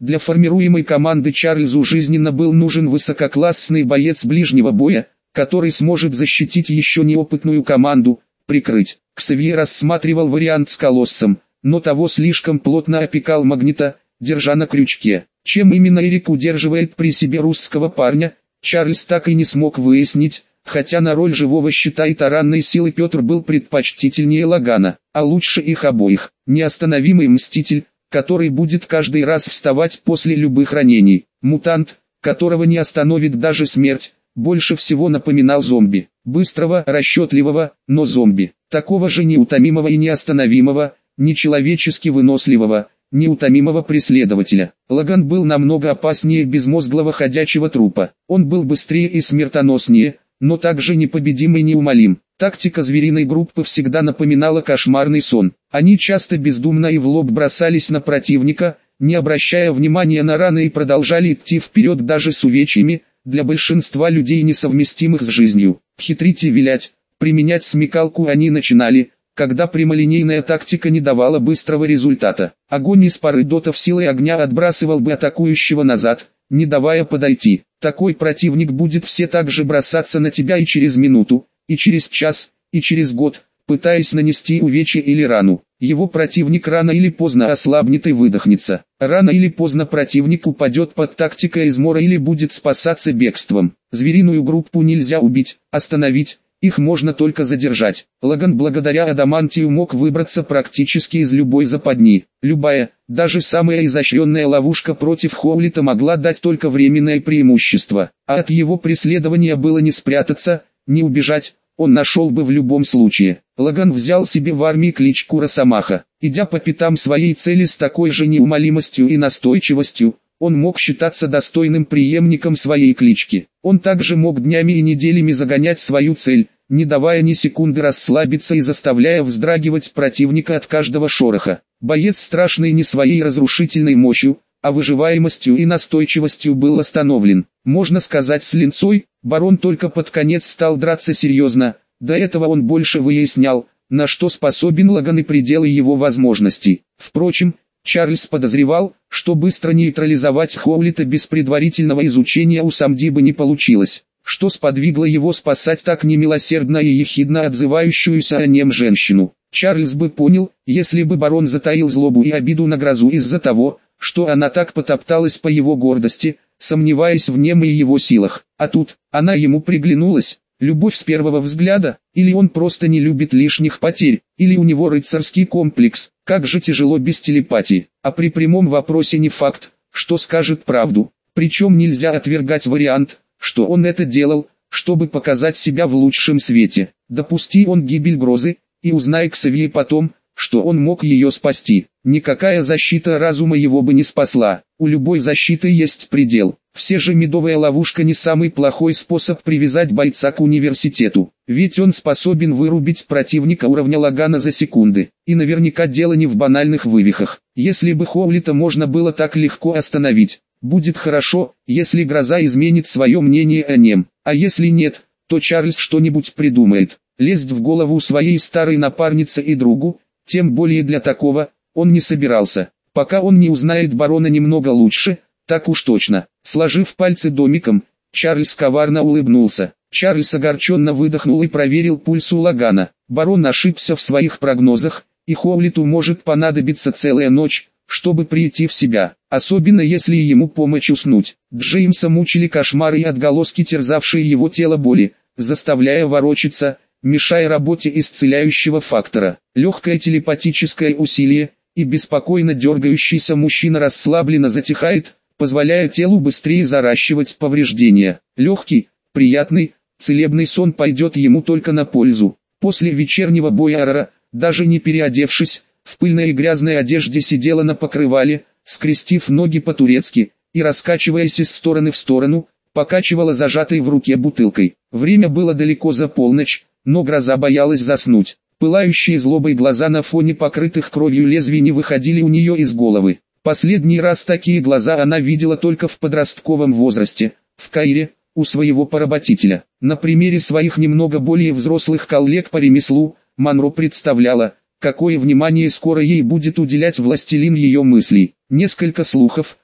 Для формируемой команды Чарльзу жизненно был нужен высококлассный боец ближнего боя, который сможет защитить еще неопытную команду, прикрыть. Ксавье рассматривал вариант с Колоссом, но того слишком плотно опекал Магнита, держа на крючке. Чем именно Эрик удерживает при себе русского парня, Чарльз так и не смог выяснить, хотя на роль живого щита и таранной силы Петр был предпочтительнее Лагана, а лучше их обоих. Неостановимый мститель, который будет каждый раз вставать после любых ранений. Мутант, которого не остановит даже смерть, больше всего напоминал зомби. Быстрого, расчетливого, но зомби. Такого же неутомимого и неостановимого, нечеловечески выносливого, неутомимого преследователя. Лаган был намного опаснее безмозглого ходячего трупа. Он был быстрее и смертоноснее, но также непобедим и неумолим. Тактика звериной группы всегда напоминала кошмарный сон. Они часто бездумно и в лоб бросались на противника, не обращая внимания на раны, и продолжали идти вперед даже с увечьями, для большинства людей несовместимых с жизнью. Хитрить и вилять, применять смекалку они начинали, когда прямолинейная тактика не давала быстрого результата. Огонь из пары дотов силой огня отбрасывал бы атакующего назад, не давая подойти. Такой противник будет все так же бросаться на тебя и через минуту, и через час, и через год, пытаясь нанести увечье или рану. Его противник рано или поздно ослабнет и выдохнется. Рано или поздно противник упадет под тактикой измора или будет спасаться бегством. Звериную группу нельзя убить, остановить, их можно только задержать. Лаган благодаря адамантию мог выбраться практически из любой западни. Любая, даже самая изощренная ловушка против Хоулита могла дать только временное преимущество. А от его преследования было не спрятаться, не убежать, он нашел бы в любом случае. Лаган взял себе в армии кличку Росомаха. Идя по пятам своей цели с такой же неумолимостью и настойчивостью, он мог считаться достойным преемником своей клички. Он также мог днями и неделями загонять свою цель, не давая ни секунды расслабиться и заставляя вздрагивать противника от каждого шороха. Боец, страшный не своей разрушительной мощью, а выживаемостью и настойчивостью, был остановлен. Можно сказать, с линцой, барон только под конец стал драться серьезно, до этого он больше выяснял, на что способен Лаган и пределы его возможностей. Впрочем, Чарльз подозревал, что быстро нейтрализовать Хоулита без предварительного изучения у Самдиба не получилось, что сподвигло его спасать так немилосердно и ехидно отзывающуюся о нем женщину. Чарльз бы понял, если бы барон затаил злобу и обиду на грозу из-за того, что она так потопталась по его гордости, сомневаясь в нем и его силах. А тут, она ему приглянулась. Любовь с первого взгляда, или он просто не любит лишних потерь, или у него рыцарский комплекс. Как же тяжело без телепатии. А при прямом вопросе не факт, что скажет правду. Причем нельзя отвергать вариант, что он это делал, чтобы показать себя в лучшем свете. Допусти он гибель Грозы, и узнай Ксавье потом, что он мог ее спасти. Никакая защита разума его бы не спасла. У любой защиты есть предел. Все же медовая ловушка не самый плохой способ привязать бойца к университету. Ведь он способен вырубить противника уровня Лагана за секунды. И наверняка дело не в банальных вывихах. Если бы Хоулита можно было так легко остановить, будет хорошо, если гроза изменит свое мнение о нем. А если нет, то Чарльз что-нибудь придумает. Лезть в голову своей старой напарнице и другу, тем более для такого, он не собирался. Пока он не узнает барона немного лучше, так уж точно. Сложив пальцы домиком, Чарльз коварно улыбнулся. Чарльз огорченно выдохнул и проверил пульс у Лагана. Барон ошибся в своих прогнозах, и Хоулиту может понадобиться целая ночь, чтобы прийти в себя. Особенно если ему помочь уснуть. Джеймса мучили кошмары и отголоски, терзавшие его тело боли, заставляя ворочаться, мешая работе исцеляющего фактора. Легкое телепатическое усилие, и беспокойно дергающийся мужчина расслабленно затихает, позволяя телу быстрее заращивать повреждения. Легкий, приятный, целебный сон пойдет ему только на пользу. После вечернего боя Арара, даже не переодевшись, в пыльной и грязной одежде сидела на покрывале, скрестив ноги по-турецки, и раскачиваясь из стороны в сторону, покачивала зажатой в руке бутылкой. Время было далеко за полночь, но гроза боялась заснуть. Пылающие злобой глаза на фоне покрытых кровью лезвий не выходили у нее из головы. Последний раз такие глаза она видела только в подростковом возрасте, в Каире, у своего поработителя. На примере своих немного более взрослых коллег по ремеслу, Монро представляла, какое внимание скоро ей будет уделять властелин ее мыслей. Несколько слухов,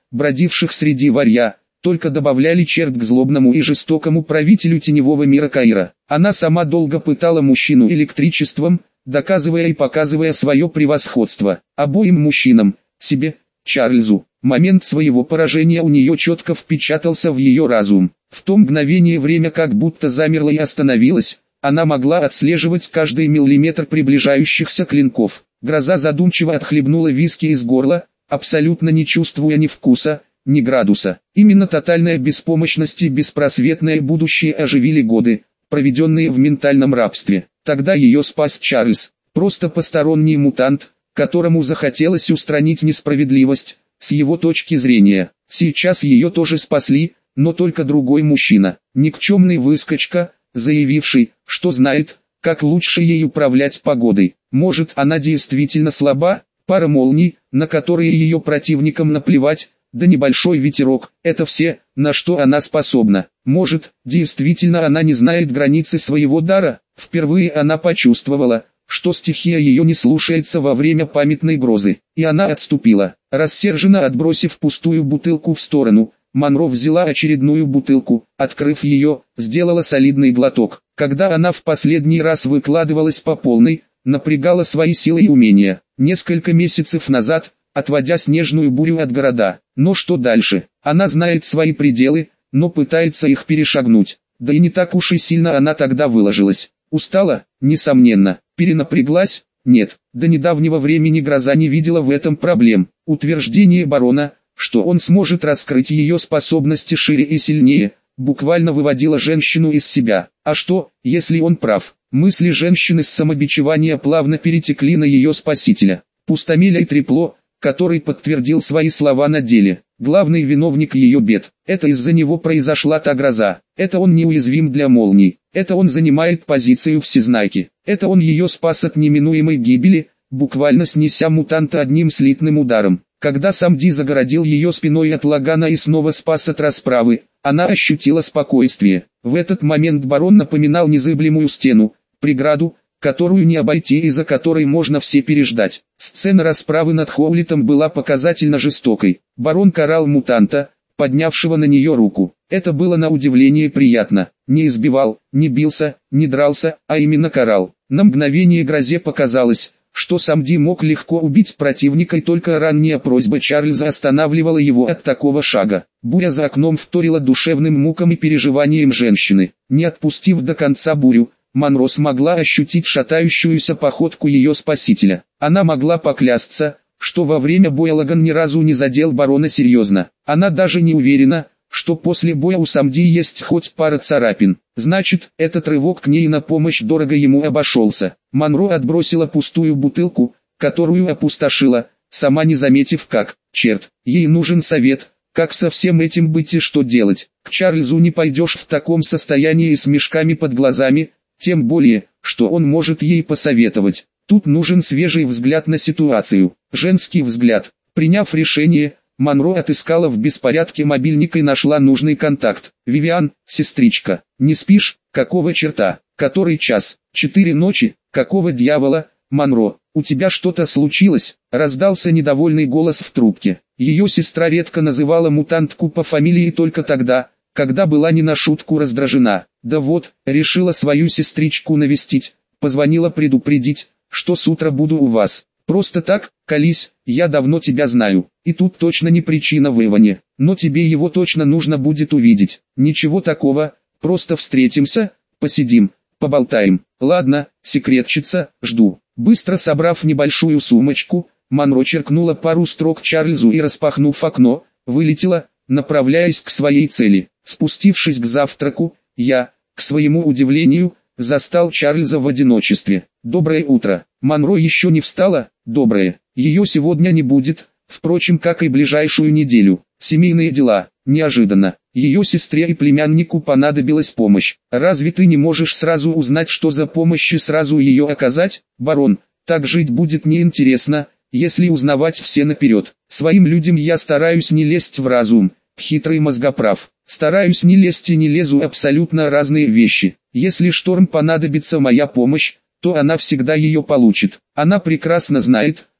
бродивших среди варья, только добавляли черт к злобному и жестокому правителю теневого мира Каира. Она сама долго пытала мужчину электричеством, доказывая и показывая свое превосходство. Обоим мужчинам, себе, Чарльзу. Момент своего поражения у нее четко впечатался в ее разум. В то мгновение время как будто замерло и остановилось, она могла отслеживать каждый миллиметр приближающихся клинков. Гроза задумчиво отхлебнула виски из горла, абсолютно не чувствуя ни вкуса, ни градуса. Именно тотальная беспомощность и беспросветное будущее оживили годы, проведенные в ментальном рабстве. Тогда ее спас Чарльз, просто посторонний мутант, которому захотелось устранить несправедливость, с его точки зрения. Сейчас ее тоже спасли, но только другой мужчина, никчемный выскочка, заявивший, что знает, как лучше ей управлять погодой. Может, она действительно слаба, пара молний, на которые ее противникам наплевать, да небольшой ветерок, это все, на что она способна. Может, действительно она не знает границы своего дара. Впервые она почувствовала, что стихия ее не слушается во время памятной грозы, и она отступила. Рассерженно отбросив пустую бутылку в сторону, Монро взяла очередную бутылку, открыв ее, сделала солидный глоток. Когда она в последний раз выкладывалась по полной, напрягала свои силы и умения. Несколько месяцев назад, отводя снежную бурю от города. Но что дальше? Она знает свои пределы, но пытается их перешагнуть. Да и не так уж и сильно она тогда выложилась. Устала? Несомненно. Перенапряглась? Нет. До недавнего времени Гроза не видела в этом проблем. Утверждение барона, что он сможет раскрыть ее способности шире и сильнее, буквально выводило женщину из себя. А что, если он прав? Мысли женщины с самобичевания плавно перетекли на ее спасителя. Пустомеля и трепло, который подтвердил свои слова на деле. Главный виновник ее бед. Это из-за него произошла та гроза. Это он неуязвим для молний. Это он занимает позицию всезнайки. Это он ее спас от неминуемой гибели, буквально снеся мутанта одним слитным ударом. Когда Самди загородил ее спиной от Лагана и снова спас от расправы, она ощутила спокойствие. В этот момент барон напоминал незыблемую стену, преграду, которую не обойти и за которой можно все переждать. Сцена расправы над Хоулитом была показательно жестокой. Барон карал мутанта, поднявшего на нее руку. Это было на удивление приятно. Не избивал, не бился, не дрался, а именно карал. На мгновение Грозе показалось, что Самди мог легко убить противника, и только ранняя просьба Чарльза останавливала его от такого шага. Буря за окном вторила душевным мукам и переживаниям женщины. Не отпустив до конца бурю, Монро смогла ощутить шатающуюся походку ее спасителя. Она могла поклясться, что во время боя Лаган ни разу не задел барона серьезно. Она даже не уверена, что после боя у Самди есть хоть пара царапин. Значит, этот рывок к ней на помощь дорого ему обошелся. Монро отбросила пустую бутылку, которую опустошила, сама не заметив как. Черт, ей нужен совет, как со всем этим быть и что делать. К Чарльзу не пойдешь в таком состоянии и с мешками под глазами, тем более, что он может ей посоветовать. Тут нужен свежий взгляд на ситуацию, женский взгляд. Приняв решение, Монро отыскала в беспорядке мобильник и нашла нужный контакт. «Вивиан, сестричка, не спишь? Какого черта? Который час? 4 ночи? Какого дьявола? Монро, у тебя что-то случилось?» Раздался недовольный голос в трубке. Ее сестра редко называла мутантку по фамилии только тогда, когда была не на шутку раздражена. Да вот, решила свою сестричку навестить, позвонила предупредить, что с утра буду у вас. Просто так, колись, я давно тебя знаю, и тут точно не причина в Иване, но тебе его точно нужно будет увидеть. Ничего такого, просто встретимся, посидим, поболтаем. Ладно, секретчица, жду. Быстро собрав небольшую сумочку, Монро черкнула пару строк Чарльзу и, распахнув окно, вылетела, направляясь к своей цели. Спустившись к завтраку, я, к своему удивлению, застал Чарльза в одиночестве. «Доброе утро». Монро еще не встала. «Доброе». Ее сегодня не будет, впрочем, как и ближайшую неделю. Семейные дела. Неожиданно. Ее сестре и племяннику понадобилась помощь. Разве ты не можешь сразу узнать, что за помощь, и сразу ее оказать? Барон, так жить будет неинтересно, если узнавать все наперед. Своим людям я стараюсь не лезть в разум. Хитрый мозгоправ. Стараюсь не лезть и не лезу абсолютно разные вещи. Если Шторм понадобится моя помощь, то она всегда ее получит. Она прекрасно знает,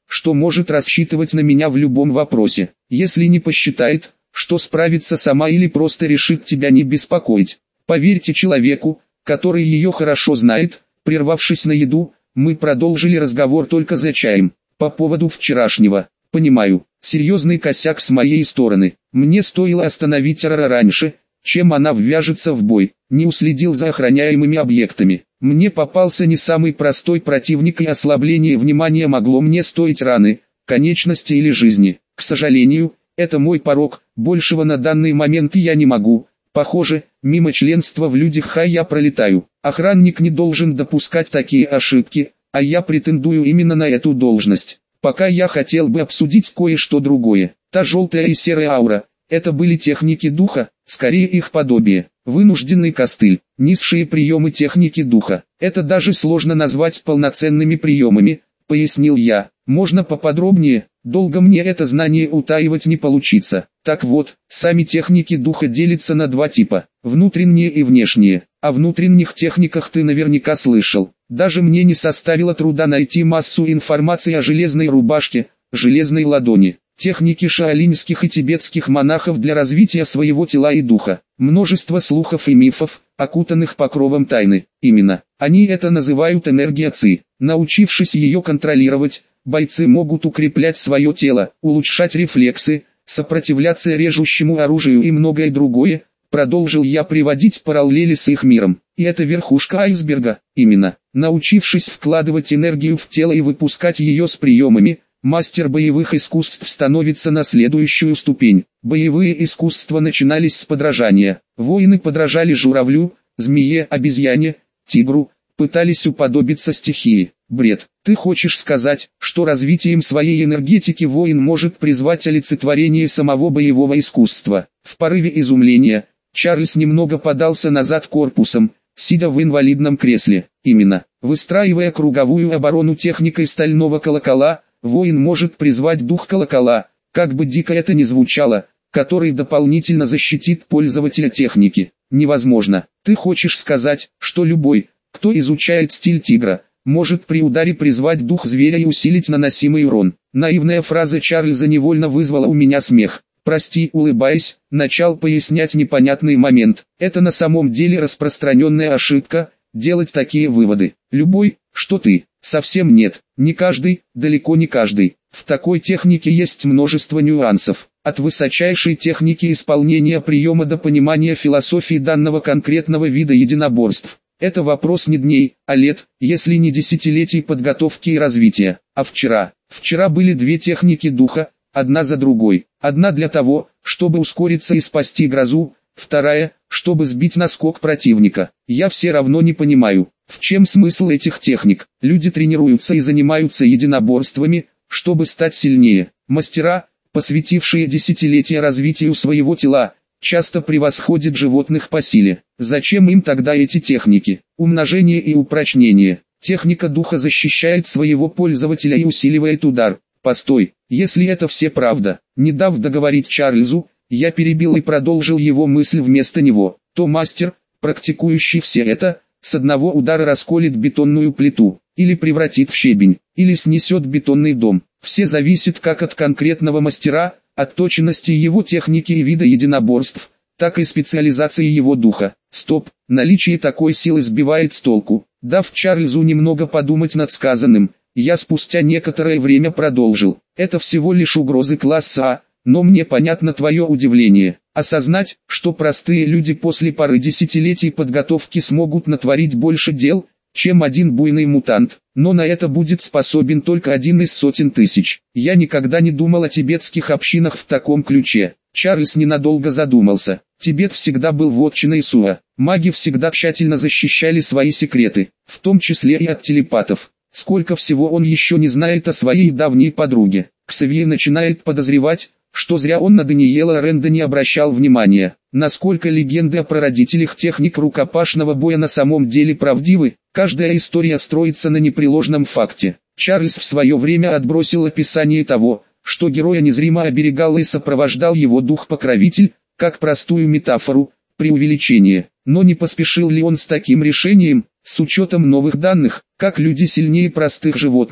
что может рассчитывать на меня в любом вопросе, если не посчитает, что справится сама или просто решит тебя не беспокоить. Поверьте человеку, который ее хорошо знает. Прервавшись на еду, мы продолжили разговор только за чаем. По поводу вчерашнего. Понимаю, серьезный косяк с моей стороны. Мне стоило остановить Рара раньше, чем она ввяжется в бой. Не уследил за охраняемыми объектами. Мне попался не самый простой противник, и ослабление внимания могло мне стоить раны, конечности или жизни. К сожалению, это мой порок, большего на данный момент я не могу. Похоже, мимо членства в людях я пролетаю. Охранник не должен допускать такие ошибки, а я претендую именно на эту должность. Пока я хотел бы обсудить кое-что другое. Та желтая и серая аура – это были техники духа, скорее их подобие. Вынужденный костыль, низшие приемы техники духа. Это даже сложно назвать полноценными приемами, пояснил я. Можно поподробнее? Долго мне это знание утаивать не получится. Так вот, сами техники духа делятся на два типа, внутренние и внешние. О внутренних техниках ты наверняка слышал. Даже мне не составило труда найти массу информации о железной рубашке, железной ладони. Техники шаолиньских и тибетских монахов для развития своего тела и духа. Множество слухов и мифов, окутанных покровом тайны. Именно, они это называют энергия ци. Научившись ее контролировать, бойцы могут укреплять свое тело, улучшать рефлексы, сопротивляться режущему оружию и многое другое. Продолжил я приводить параллели с их миром. И это верхушка айсберга. Именно, научившись вкладывать энергию в тело и выпускать ее с приемами, мастер боевых искусств становится на следующую ступень. Боевые искусства начинались с подражания. Воины подражали журавлю, змее, обезьяне, тигру, пытались уподобиться стихии. Бред. Ты хочешь сказать, что развитием своей энергетики воин может призвать олицетворение самого боевого искусства? В порыве изумления, Чарльз немного подался назад корпусом, сидя в инвалидном кресле. Именно, выстраивая круговую оборону техникой стального колокола, воин может призвать дух колокола, как бы дико это ни звучало, который дополнительно защитит пользователя техники. Невозможно. Ты хочешь сказать, что любой, кто изучает стиль тигра, может при ударе призвать дух зверя и усилить наносимый урон? Наивная фраза Чарльза невольно вызвала у меня смех. Прости, улыбаясь, начал пояснять непонятный момент. Это на самом деле распространенная ошибка, делать такие выводы. Любой, что ты, совсем нет, не каждый, далеко не каждый. В такой технике есть множество нюансов. От высочайшей техники исполнения приема до понимания философии данного конкретного вида единоборств. Это вопрос не дней, а лет, если не десятилетий подготовки и развития. А вчера были две техники духа, одна за другой. Одна для того, чтобы ускориться и спасти грозу, вторая, чтобы сбить наскок противника. Я все равно не понимаю, в чем смысл этих техник. Люди тренируются и занимаются единоборствами, чтобы стать сильнее. Мастера, посвятившие десятилетия развитию своего тела, часто превосходят животных по силе. Зачем им тогда эти техники? Умножение и упрочнение. Техника духа защищает своего пользователя и усиливает удар. Постой, если это все правда. Не дав договорить Чарльзу, я перебил и продолжил его мысль вместо него. То мастер, практикующий все это, с одного удара расколет бетонную плиту, или превратит в щебень, или снесет бетонный дом. Все зависит как от конкретного мастера, от точности его техники и вида единоборств, так и специализации его духа. Стоп, наличие такой силы сбивает с толку. Дав Чарльзу немного подумать над сказанным, я спустя некоторое время продолжил. Это всего лишь угрозы класса А, но мне понятно твое удивление. Осознать, что простые люди после пары десятилетий подготовки смогут натворить больше дел, чем один буйный мутант, но на это будет способен только один из сотен тысяч. Я никогда не думал о тибетских общинах в таком ключе. Чарльз ненадолго задумался. Тибет всегда был вотчиной Суа. Маги всегда тщательно защищали свои секреты, в том числе и от телепатов. Сколько всего он еще не знает о своей давней подруге. Ксавье начинает подозревать, что зря он на Даниэла Ренда не обращал внимания. Насколько легенды о прародителях техник рукопашного боя на самом деле правдивы, каждая история строится на непреложном факте. Чарльз в свое время отбросил описание того, что героя незримо оберегал и сопровождал его дух-покровитель, как простую метафору, преувеличение. Но не поспешил ли он с таким решением, с учетом новых данных, как люди сильнее простых животных,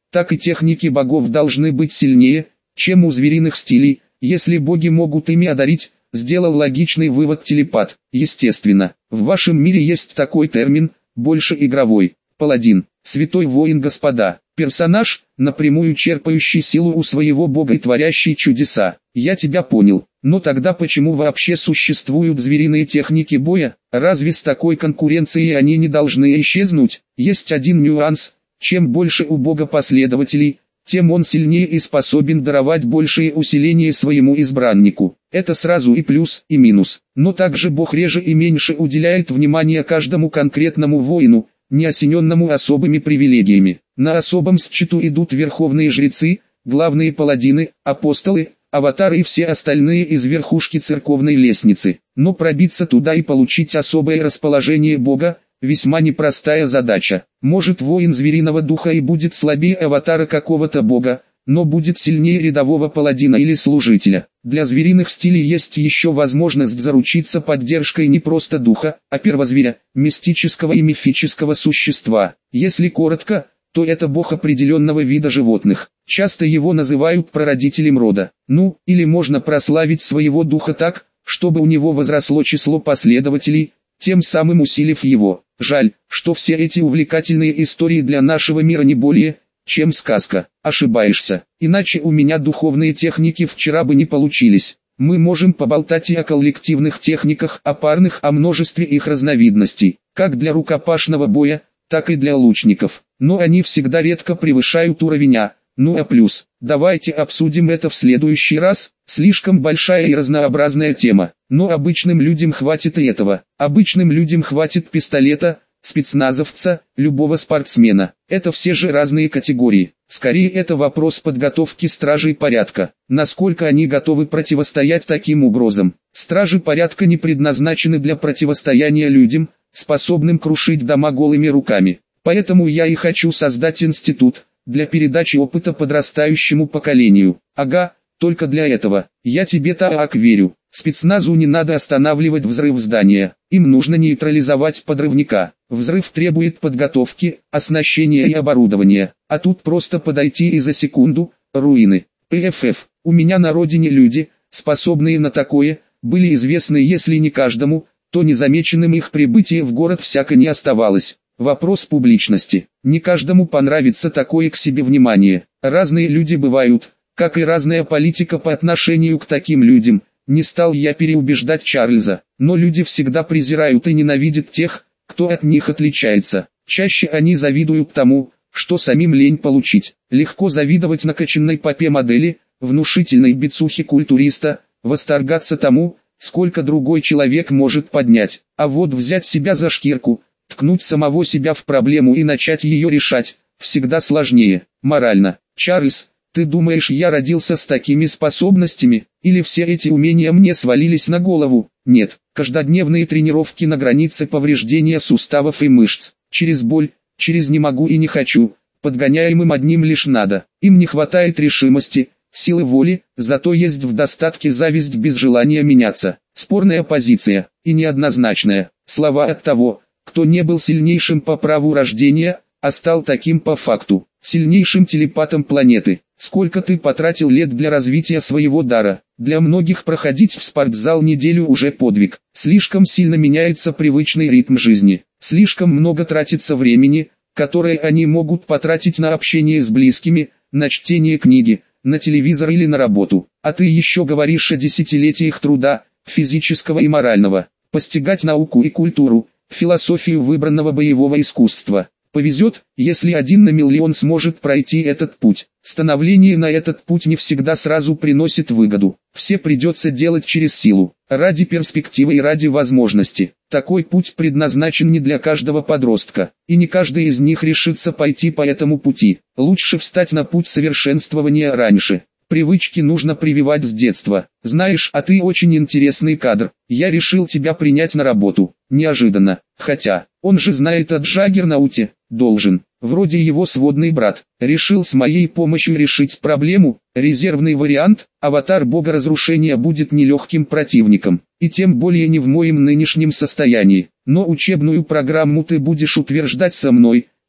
так и техники богов должны быть сильнее, чем у звериных стилей, если боги могут ими одарить, сделал логичный вывод телепат. Естественно, в вашем мире есть такой термин, больше игровой, паладин, святой воин господа, персонаж, напрямую черпающий силу у своего бога и творящий чудеса. Я тебя понял, но тогда почему вообще существуют звериные техники боя, разве с такой конкуренцией они не должны исчезнуть? Есть один нюанс, чем больше у бога последователей, тем он сильнее и способен даровать большее усиление своему избраннику. Это сразу и плюс, и минус. Но также Бог реже и меньше уделяет внимания каждому конкретному воину, не осененному особыми привилегиями. На особом счету идут верховные жрецы, главные паладины, апостолы, аватары и все остальные из верхушки церковной лестницы. Но пробиться туда и получить особое расположение Бога – весьма непростая задача. Может, воин звериного духа и будет слабее аватара какого-то бога, но будет сильнее рядового паладина или служителя. Для звериных стилей есть еще возможность заручиться поддержкой не просто духа, а первозверя, мистического и мифического существа. Если коротко, то это бог определенного вида животных. Часто его называют прародителем рода. Ну, или можно прославить своего духа так, чтобы у него возросло число последователей, тем самым усилив его. Жаль, что все эти увлекательные истории для нашего мира не более, чем сказка. Ошибаешься, иначе у меня духовные техники вчера бы не получились. Мы можем поболтать и о коллективных техниках, о парных, о множестве их разновидностей, как для рукопашного боя, так и для лучников. Но они всегда редко превышают уровень А. Ну а плюс, давайте обсудим это в следующий раз, слишком большая и разнообразная тема. Но обычным людям хватит и этого. Обычным людям хватит пистолета, спецназовца, любого спортсмена. Это все же разные категории. Скорее это вопрос подготовки стражей порядка. Насколько они готовы противостоять таким угрозам. Стражи порядка не предназначены для противостояния людям, способным крушить дома голыми руками. Поэтому я и хочу создать институт для передачи опыта подрастающему поколению. Ага, только для этого. Я тебе так верю. Спецназу не надо останавливать взрыв здания. Им нужно нейтрализовать подрывника. Взрыв требует подготовки, оснащения и оборудования. А тут просто подойти и за секунду, руины. ПФФ. У меня на родине люди, способные на такое, были известны если не каждому, то незамеченным их прибытие в город всяко не оставалось. Вопрос публичности. Не каждому понравится такое к себе внимание. Разные люди бывают, как и разная политика по отношению к таким людям. Не стал я переубеждать Чарльза, но люди всегда презирают и ненавидят тех, кто от них отличается. Чаще они завидуют тому, что самим лень получить. Легко завидовать накачанной попе модели, внушительной бицухе культуриста, восторгаться тому, сколько другой человек может поднять. А вот взять себя за шкирку, ткнуть самого себя в проблему и начать ее решать, всегда сложнее. Морально. Чарльз, ты думаешь, я родился с такими способностями, или все эти умения мне свалились на голову? Нет, каждодневные тренировки на границе повреждения суставов и мышц, через боль, через не могу и не хочу, подгоняемым одним лишь надо. Им не хватает решимости, силы воли, зато есть в достатке зависть без желания меняться. Спорная позиция, и неоднозначная. Слова от того, кто не был сильнейшим по праву рождения, а стал таким по факту, сильнейшим телепатом планеты. Сколько ты потратил лет для развития своего дара? Для многих проходить в спортзал неделю уже подвиг. Слишком сильно меняется привычный ритм жизни. Слишком много тратится времени, которое они могут потратить на общение с близкими, на чтение книги, на телевизор или на работу. А ты еще говоришь о десятилетиях труда, физического и морального. Постигать науку и культуру, философию выбранного боевого искусства. Повезет, если 1 на миллион сможет пройти этот путь. Становление на этот путь не всегда сразу приносит выгоду. Все придется делать через силу, ради перспективы и ради возможности. Такой путь предназначен не для каждого подростка, и не каждый из них решится пойти по этому пути. Лучше встать на путь совершенствования раньше. Привычки нужно прививать с детства. Знаешь, а ты очень интересный кадр. Я решил тебя принять на работу. Неожиданно. Хотя, он же знает о Джаггернауте. Должен. Вроде его сводный брат. Решил с моей помощью решить проблему. Резервный вариант. Аватар бога разрушения будет нелегким противником. И тем более не в моем нынешнем состоянии. Но учебную программу ты будешь утверждать со мной.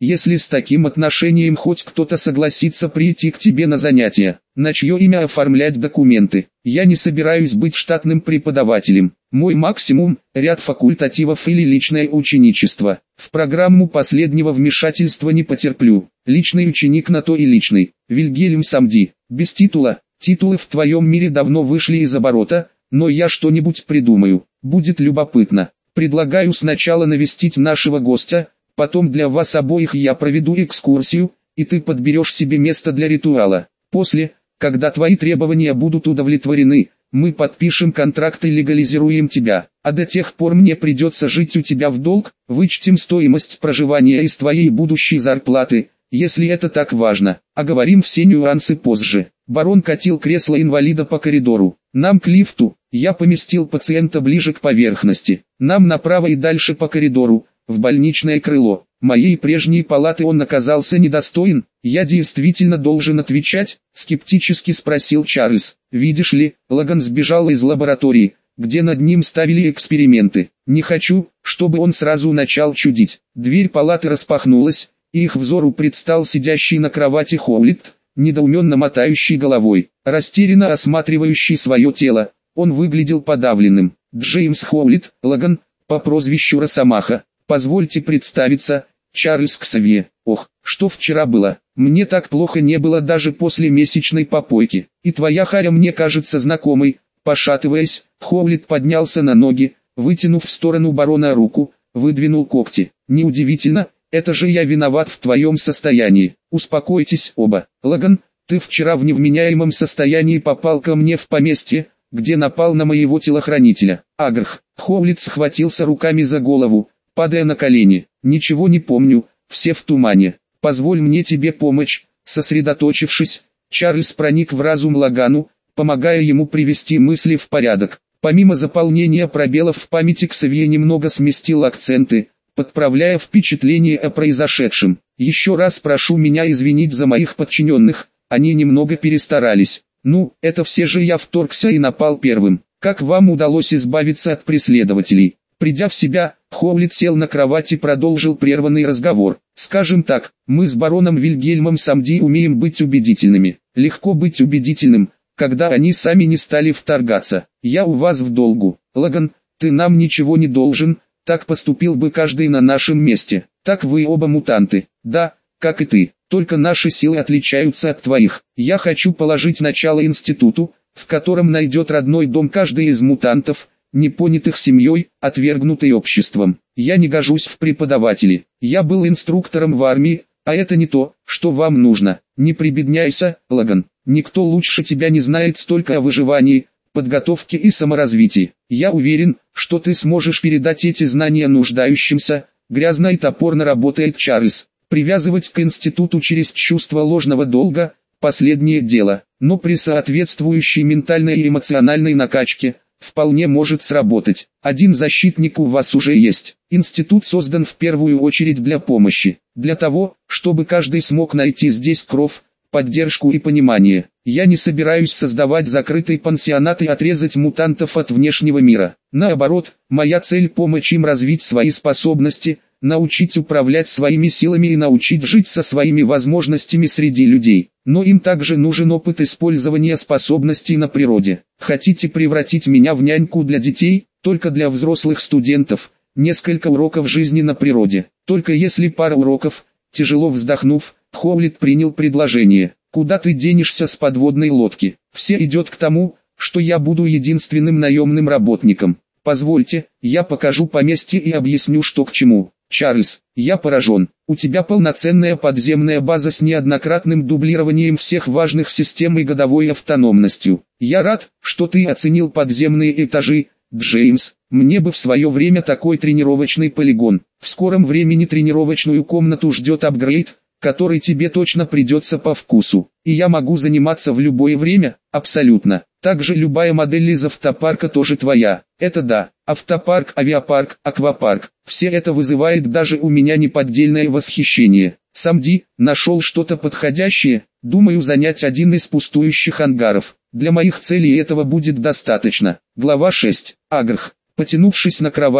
если с таким отношением хоть кто-то согласится прийти к тебе на занятия, на чье имя оформлять документы. Я не собираюсь быть штатным преподавателем. Мой максимум – ряд факультативов или личное ученичество. В программу последнего вмешательства не потерплю. Личный ученик на то и личный. Вильгельм Самди. Без титула. Титулы в твоем мире давно вышли из оборота, но я что-нибудь придумаю. Будет любопытно. Предлагаю сначала навестить нашего гостя, потом для вас обоих я проведу экскурсию, и ты подберешь себе место для ритуала. После, когда твои требования будут удовлетворены, мы подпишем контракт и легализируем тебя. А до тех пор мне придется жить у тебя в долг, вычтем стоимость проживания из твоей будущей зарплаты, если это так важно. Оговорим все нюансы позже. Барон катил кресло инвалида по коридору. Нам к лифту. Я поместил пациента ближе к поверхности. Нам направо и дальше по коридору, в больничное крыло. Моей прежней палаты он оказался недостоин. Я действительно должен отвечать? Скептически спросил Чарльз. Видишь ли, Логан сбежал из лаборатории, где над ним ставили эксперименты. Не хочу, чтобы он сразу начал чудить. Дверь палаты распахнулась, и их взору предстал сидящий на кровати Хоулит, недоуменно мотающий головой, растерянно осматривающий свое тело. Он выглядел подавленным. Джеймс Хоулит, Логан, по прозвищу Росомаха. Позвольте представиться, Чарльз Ксавье. Ох, что вчера было? Мне так плохо не было даже после месячной попойки. И твоя харя мне кажется знакомой. Пошатываясь, Хоулит поднялся на ноги, вытянув в сторону барона руку, выдвинул когти. Неудивительно, это же я виноват в твоем состоянии. Успокойтесь оба. Логан, ты вчера в невменяемом состоянии попал ко мне в поместье, где напал на моего телохранителя. Агрх. Хоулит схватился руками за голову, падая на колени. Ничего не помню, все в тумане. Позволь мне тебе помочь. Сосредоточившись, Чарльз проник в разум Логану, помогая ему привести мысли в порядок. Помимо заполнения пробелов в памяти, Ксавье немного сместил акценты, подправляя впечатление о произошедшем. Еще раз прошу меня извинить за моих подчиненных, они немного перестарались. Ну, это все же я вторгся и напал первым. Как вам удалось избавиться от преследователей? Придя в себя, Хоулит сел на кровать и продолжил прерванный разговор. Скажем так, мы с бароном Вильгельмом Самди умеем быть убедительными. Легко быть убедительным, когда они сами не стали вторгаться. Я у вас в долгу. Логан, ты нам ничего не должен, так поступил бы каждый на нашем месте. Так вы оба мутанты. Да, как и ты. Только наши силы отличаются от твоих. Я хочу положить начало институту, в котором найдет родной дом каждый из мутантов, не понятых семьей, отвергнутый обществом. Я не гожусь в преподаватели. Я был инструктором в армии, а это не то, что вам нужно. Не прибедняйся, Логан. Никто лучше тебя не знает столько о выживании, подготовке и саморазвитии. Я уверен, что ты сможешь передать эти знания нуждающимся. Грязно и топорно работает Чарльз. Привязывать к институту через чувство ложного долга – последнее дело, но при соответствующей ментальной и эмоциональной накачке вполне может сработать. Один защитник у вас уже есть. Институт создан в первую очередь для помощи, для того, чтобы каждый смог найти здесь кров, поддержку и понимание. Я не собираюсь создавать закрытый пансионат и отрезать мутантов от внешнего мира. Наоборот, моя цель – помочь им развить свои способности, научить управлять своими силами и научить жить со своими возможностями среди людей. Но им также нужен опыт использования способностей на природе. Хотите превратить меня в няньку для детей, только для взрослых студентов, несколько уроков жизни на природе. Только если пара уроков. Тяжело вздохнув, Хоулит принял предложение. Куда ты денешься с подводной лодки? Все идет к тому, что я буду единственным наемным работником. Позвольте, я покажу поместье и объясню, что к чему. Чарльз, я поражен. У тебя полноценная подземная база с неоднократным дублированием всех важных систем и годовой автономностью. Я рад, что ты оценил подземные этажи, Джеймс. Мне бы в свое время такой тренировочный полигон. В скором времени тренировочную комнату ждет апгрейд, который тебе точно придется по вкусу. И я могу заниматься в любое время, абсолютно. Также любая модель из автопарка тоже твоя. Это да, автопарк, авиапарк, аквапарк. Все это вызывает даже у меня неподдельное восхищение. Самди, нашел что-то подходящее, думаю занять один из пустующих ангаров. Для моих целей этого будет достаточно. Глава 6. Агрх. Потянувшись на кровати,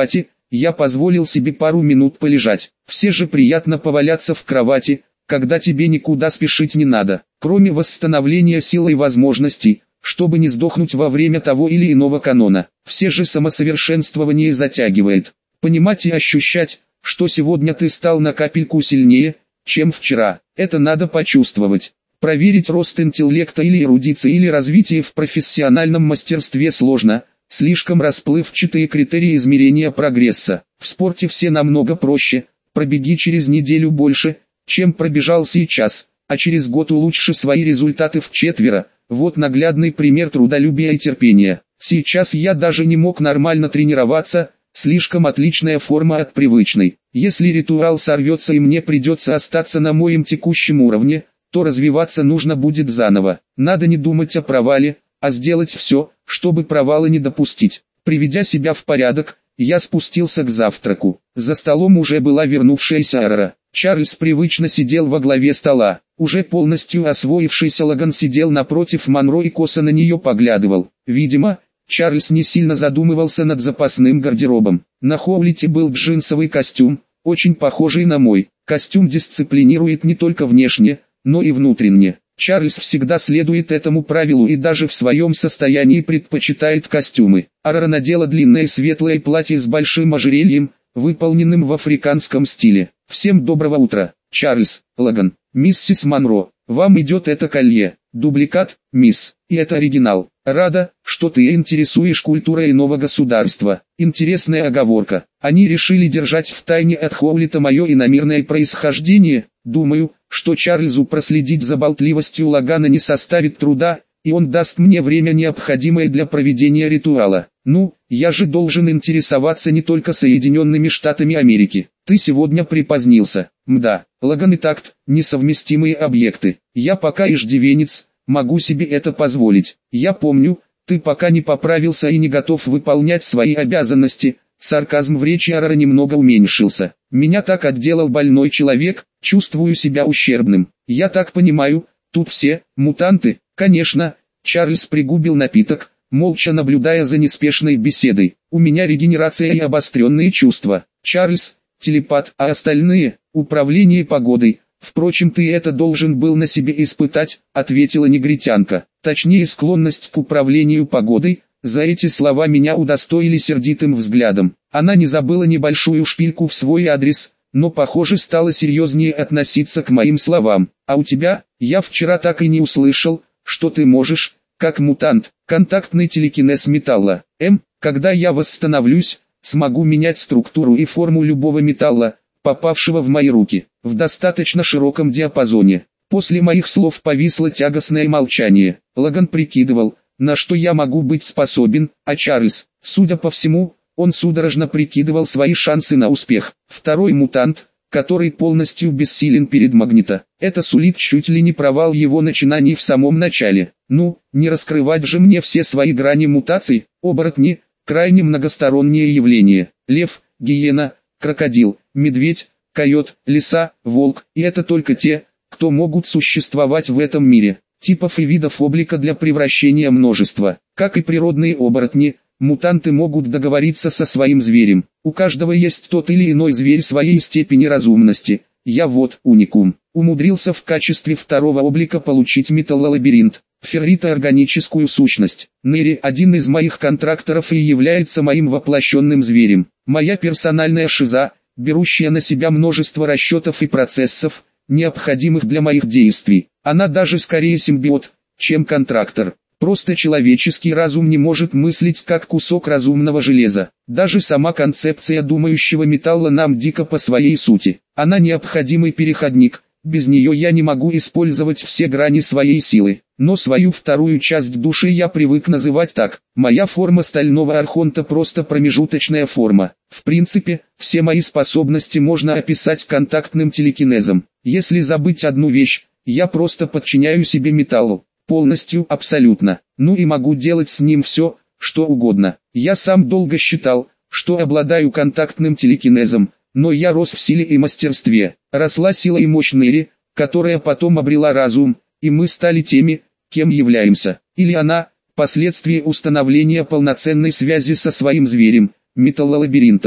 я позволил себе пару минут полежать. Все же приятно поваляться в кровати, когда тебе никуда спешить не надо. Кроме восстановления силы и возможностей, чтобы не сдохнуть во время того или иного канона. Все же самосовершенствование затягивает. Понимать и ощущать, что сегодня ты стал на капельку сильнее, чем вчера. Это надо почувствовать. Проверить рост интеллекта или эрудиции или развитие в профессиональном мастерстве сложно. Слишком расплывчатые критерии измерения прогресса. В спорте все намного проще. Пробеги через неделю больше, чем пробежал сейчас, а через год улучши свои результаты вчетверо. Вот наглядный пример трудолюбия и терпения. Сейчас я даже не мог нормально тренироваться, слишком отличная форма от привычной. Если ритуал сорвется и мне придется остаться на моем текущем уровне, то развиваться нужно будет заново. Надо не думать о провале, а сделать все, чтобы провала не допустить. Приведя себя в порядок, я спустился к завтраку. За столом уже была вернувшаяся Арара. Чарльз привычно сидел во главе стола. Уже полностью освоившийся Лаган сидел напротив Монро и косо на нее поглядывал. Видимо, Чарльз не сильно задумывался над запасным гардеробом. На Хоулите был джинсовый костюм, очень похожий на мой. Костюм дисциплинирует не только внешне, но и внутренне. Чарльз всегда следует этому правилу и даже в своем состоянии предпочитает костюмы. Арара надела длинное светлое платье с большим ожерельем, выполненным в африканском стиле. «Всем доброго утра, Чарльз, Лаган, миссис Монро, вам идет это колье, дубликат, мисс, и это оригинал. Рада, что ты интересуешь культурой иного государства». Интересная оговорка. Они решили держать в тайне от Хоулита мое иномирное происхождение. Думаю, что Чарльзу проследить за болтливостью Лагана не составит труда, и он даст мне время, необходимое для проведения ритуала. Ну, я же должен интересоваться не только Соединенными Штатами Америки. Ты сегодня припозднился. Мда, Лаган и такт – несовместимые объекты. Я пока иждивенец, могу себе это позволить. Я помню, ты пока не поправился и не готов выполнять свои обязанности. Сарказм в речи Арара немного уменьшился. Меня так отделал больной человек, чувствую себя ущербным. Я так понимаю, тут все, мутанты, конечно. Чарльз пригубил напиток, молча наблюдая за неспешной беседой. У меня регенерация и обостренные чувства. Чарльз, телепат, а остальные, управление погодой. Впрочем, ты это должен был на себе испытать, ответила негритянка. Точнее, склонность к управлению погодой. За эти слова меня удостоили сердитым взглядом. Она не забыла небольшую шпильку в свой адрес, но, похоже, стала серьезнее относиться к моим словам. А у тебя, я вчера так и не услышал, что ты можешь, как мутант, контактный телекинез металла. Когда я восстановлюсь, смогу менять структуру и форму любого металла, попавшего в мои руки, в достаточно широком диапазоне. После моих слов повисло тягостное молчание. Лаган прикидывал, на что я могу быть способен, а Чарльз, судя по всему, он судорожно прикидывал свои шансы на успех. Второй мутант, который полностью бессилен перед Магнито. Это сулит чуть ли не провал его начинаний в самом начале. Ну, не раскрывать же мне все свои грани мутаций. Оборотни – крайне многостороннее явление. Лев, гиена, крокодил, медведь, койот, лиса, волк. И это только те, кто могут существовать в этом мире. Типов и видов облика для превращения множества. Как и природные оборотни, мутанты могут договориться со своим зверем. У каждого есть тот или иной зверь своей степени разумности. Я вот, уникум, умудрился в качестве второго облика получить металлолабиринт, ферритоорганическую сущность. Нери, один из моих контракторов, и является моим воплощенным зверем. Моя персональная шиза, берущая на себя множество расчетов и процессов, необходимых для моих действий. Она даже скорее симбиот, чем контрактор. Просто человеческий разум не может мыслить как кусок разумного железа. Даже сама концепция думающего металла нам дико по своей сути. Она необходимый переходник. Без нее я не могу использовать все грани своей силы. Но свою вторую часть души я привык называть так. Моя форма стального архонта просто промежуточная форма. В принципе, все мои способности можно описать контактным телекинезом. Если забыть одну вещь, я просто подчиняю себе металлу. Полностью, абсолютно. Ну и могу делать с ним все, что угодно. Я сам долго считал, что обладаю контактным телекинезом, но я рос в силе и мастерстве. Росла сила и мощь Нери, которая потом обрела разум, и мы стали теми, кем являемся. Или она, последствия установления полноценной связи со своим зверем, металлолабиринтом.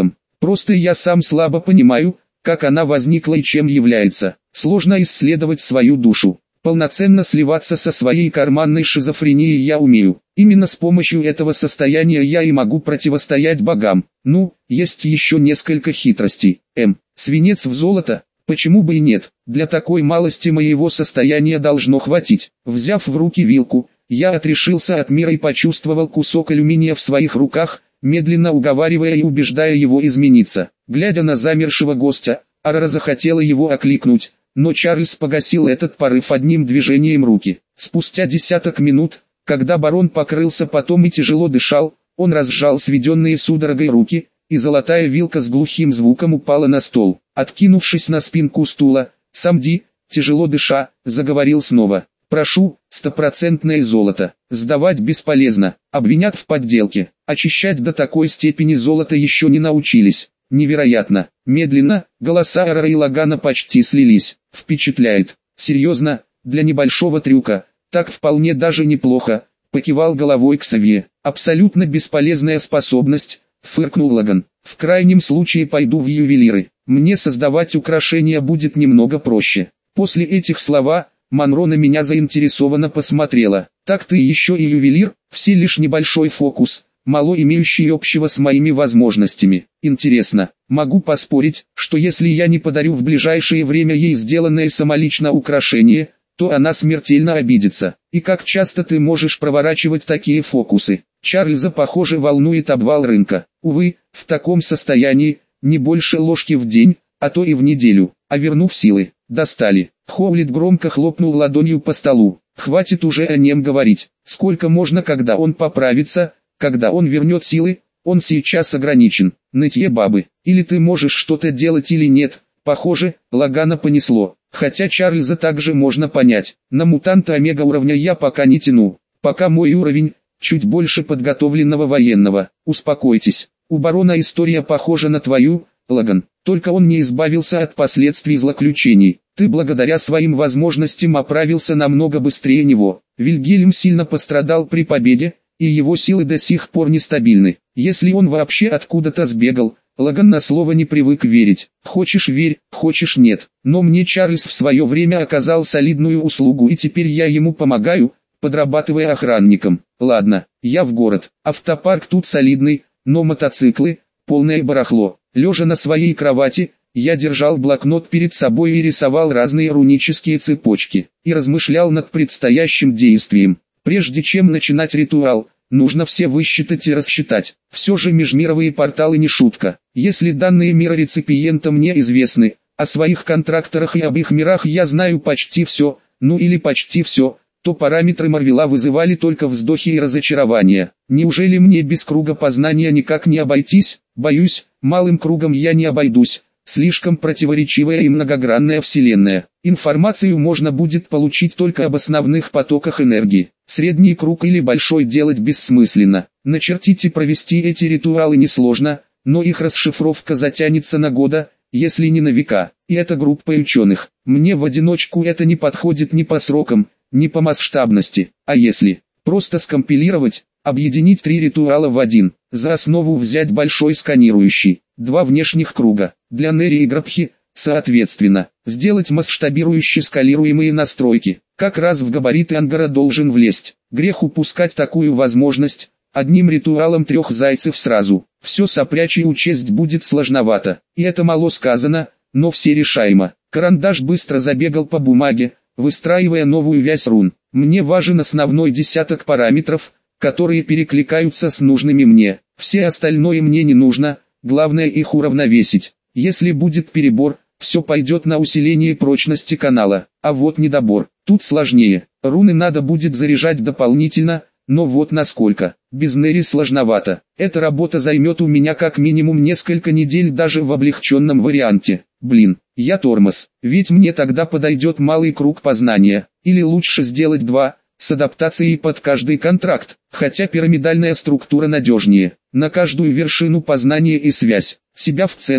Просто я сам слабо понимаю, как она возникла и чем является. Сложно исследовать свою душу. Полноценно сливаться со своей карманной шизофренией я умею. Именно с помощью этого состояния я и могу противостоять богам. Ну, есть еще несколько хитростей. Свинец в золото? Почему бы и нет? Для такой малости моего состояния должно хватить. Взяв в руки вилку, я отрешился от мира и почувствовал кусок алюминия в своих руках, медленно уговаривая и убеждая его измениться. Глядя на замершего гостя, Арара захотела его окликнуть, но Чарльз погасил этот порыв одним движением руки. Спустя десяток минут, когда барон покрылся потом и тяжело дышал, он разжал сведенные судорогой руки, и золотая вилка с глухим звуком упала на стол. Откинувшись на спинку стула, Самди, тяжело дыша, заговорил снова. «Прошу, стопроцентное золото. Сдавать бесполезно. Обвинят в подделке. Очищать до такой степени золото еще не научились. Невероятно». Медленно, голоса Арара и Лагана почти слились. «Впечатляет. Серьезно, для небольшого трюка. Так вполне даже неплохо», — покивал головой Ксавье. «Абсолютно бесполезная способность», — фыркнул Лаган. «В крайнем случае пойду в ювелиры. Мне создавать украшения будет немного проще». После этих слов Монро на меня заинтересованно посмотрела. «Так ты еще и ювелир, все лишь небольшой фокус, мало имеющий общего с моими возможностями. Интересно, могу поспорить, что если я не подарю в ближайшее время ей сделанное самолично украшение, то она смертельно обидится. И как часто ты можешь проворачивать такие фокусы?» Чарльза, похоже, волнует обвал рынка. Увы, в таком состоянии, не больше ложки в день, а то и в неделю. А вернув силы, достали. Хоулит громко хлопнул ладонью по столу. «Хватит уже о нем говорить. Сколько можно, когда он поправится, когда он вернет силы? Он сейчас ограничен. Нытье бабы. Или ты можешь что-то делать или нет». Похоже, Лагана понесло. Хотя Чарльза также можно понять. На мутанта омега уровня я пока не тяну. Пока мой уровень чуть больше подготовленного военного. Успокойтесь. У барона история похожа на твою, Лаган. Только он не избавился от последствий злоключений. Ты благодаря своим возможностям оправился намного быстрее него. Вильгельм сильно пострадал при победе, и его силы до сих пор нестабильны. Если он вообще откуда-то сбегал, Лаган на слово не привык верить. Хочешь верь, хочешь нет. Но мне Чарльз в свое время оказал солидную услугу, и теперь я ему помогаю, подрабатывая охранником. Ладно, я в город. Автопарк тут солидный, но мотоциклы — полное барахло. Лежа на своей кровати, я держал блокнот перед собой и рисовал разные рунические цепочки, и размышлял над предстоящим действием. Прежде чем начинать ритуал, нужно все высчитать и рассчитать. Все же межмировые порталы не шутка. Если данные мира реципиента мне известны, о своих контракторах и об их мирах я знаю почти все, ну или почти все, то параметры Марвела вызывали только вздохи и разочарования. Неужели мне без круга познания никак не обойтись? Боюсь, малым кругом я не обойдусь. Слишком противоречивая и многогранная вселенная. Информацию можно будет получить только об основных потоках энергии. Средний круг или большой делать бессмысленно. Начертить и провести эти ритуалы несложно, но их расшифровка затянется на года, если не на века. И это группа ученых. Мне в одиночку это не подходит ни по срокам, ни по масштабности. А если просто скомпилировать, объединить 3 ритуала в один, за основу взять большой сканирующий, 2 внешних круга, для Нери и Грабхи, соответственно, сделать масштабирующие скалируемые настройки, как раз в габариты ангара должен влезть. Грех упускать такую возможность, одним ритуалом 3 зайцев сразу. Все сопрячь и учесть будет сложновато, и это мало сказано, но все решаемо. Карандаш быстро забегал по бумаге, выстраивая новую вязь рун. Мне важен основной десяток параметров, которые перекликаются с нужными мне. Все остальное мне не нужно, главное их уравновесить. Если будет перебор, все пойдет на усиление прочности канала. А вот недобор, тут сложнее. Руны надо будет заряжать дополнительно, но вот насколько. Без Нери сложновато. Эта работа займет у меня как минимум несколько недель даже в облегченном варианте. Блин, я тормоз. Ведь мне тогда подойдет малый круг познания. Или лучше сделать 2, с адаптацией под каждый контракт. Хотя пирамидальная структура надежнее. На каждую вершину познания и связь. Себя в центр,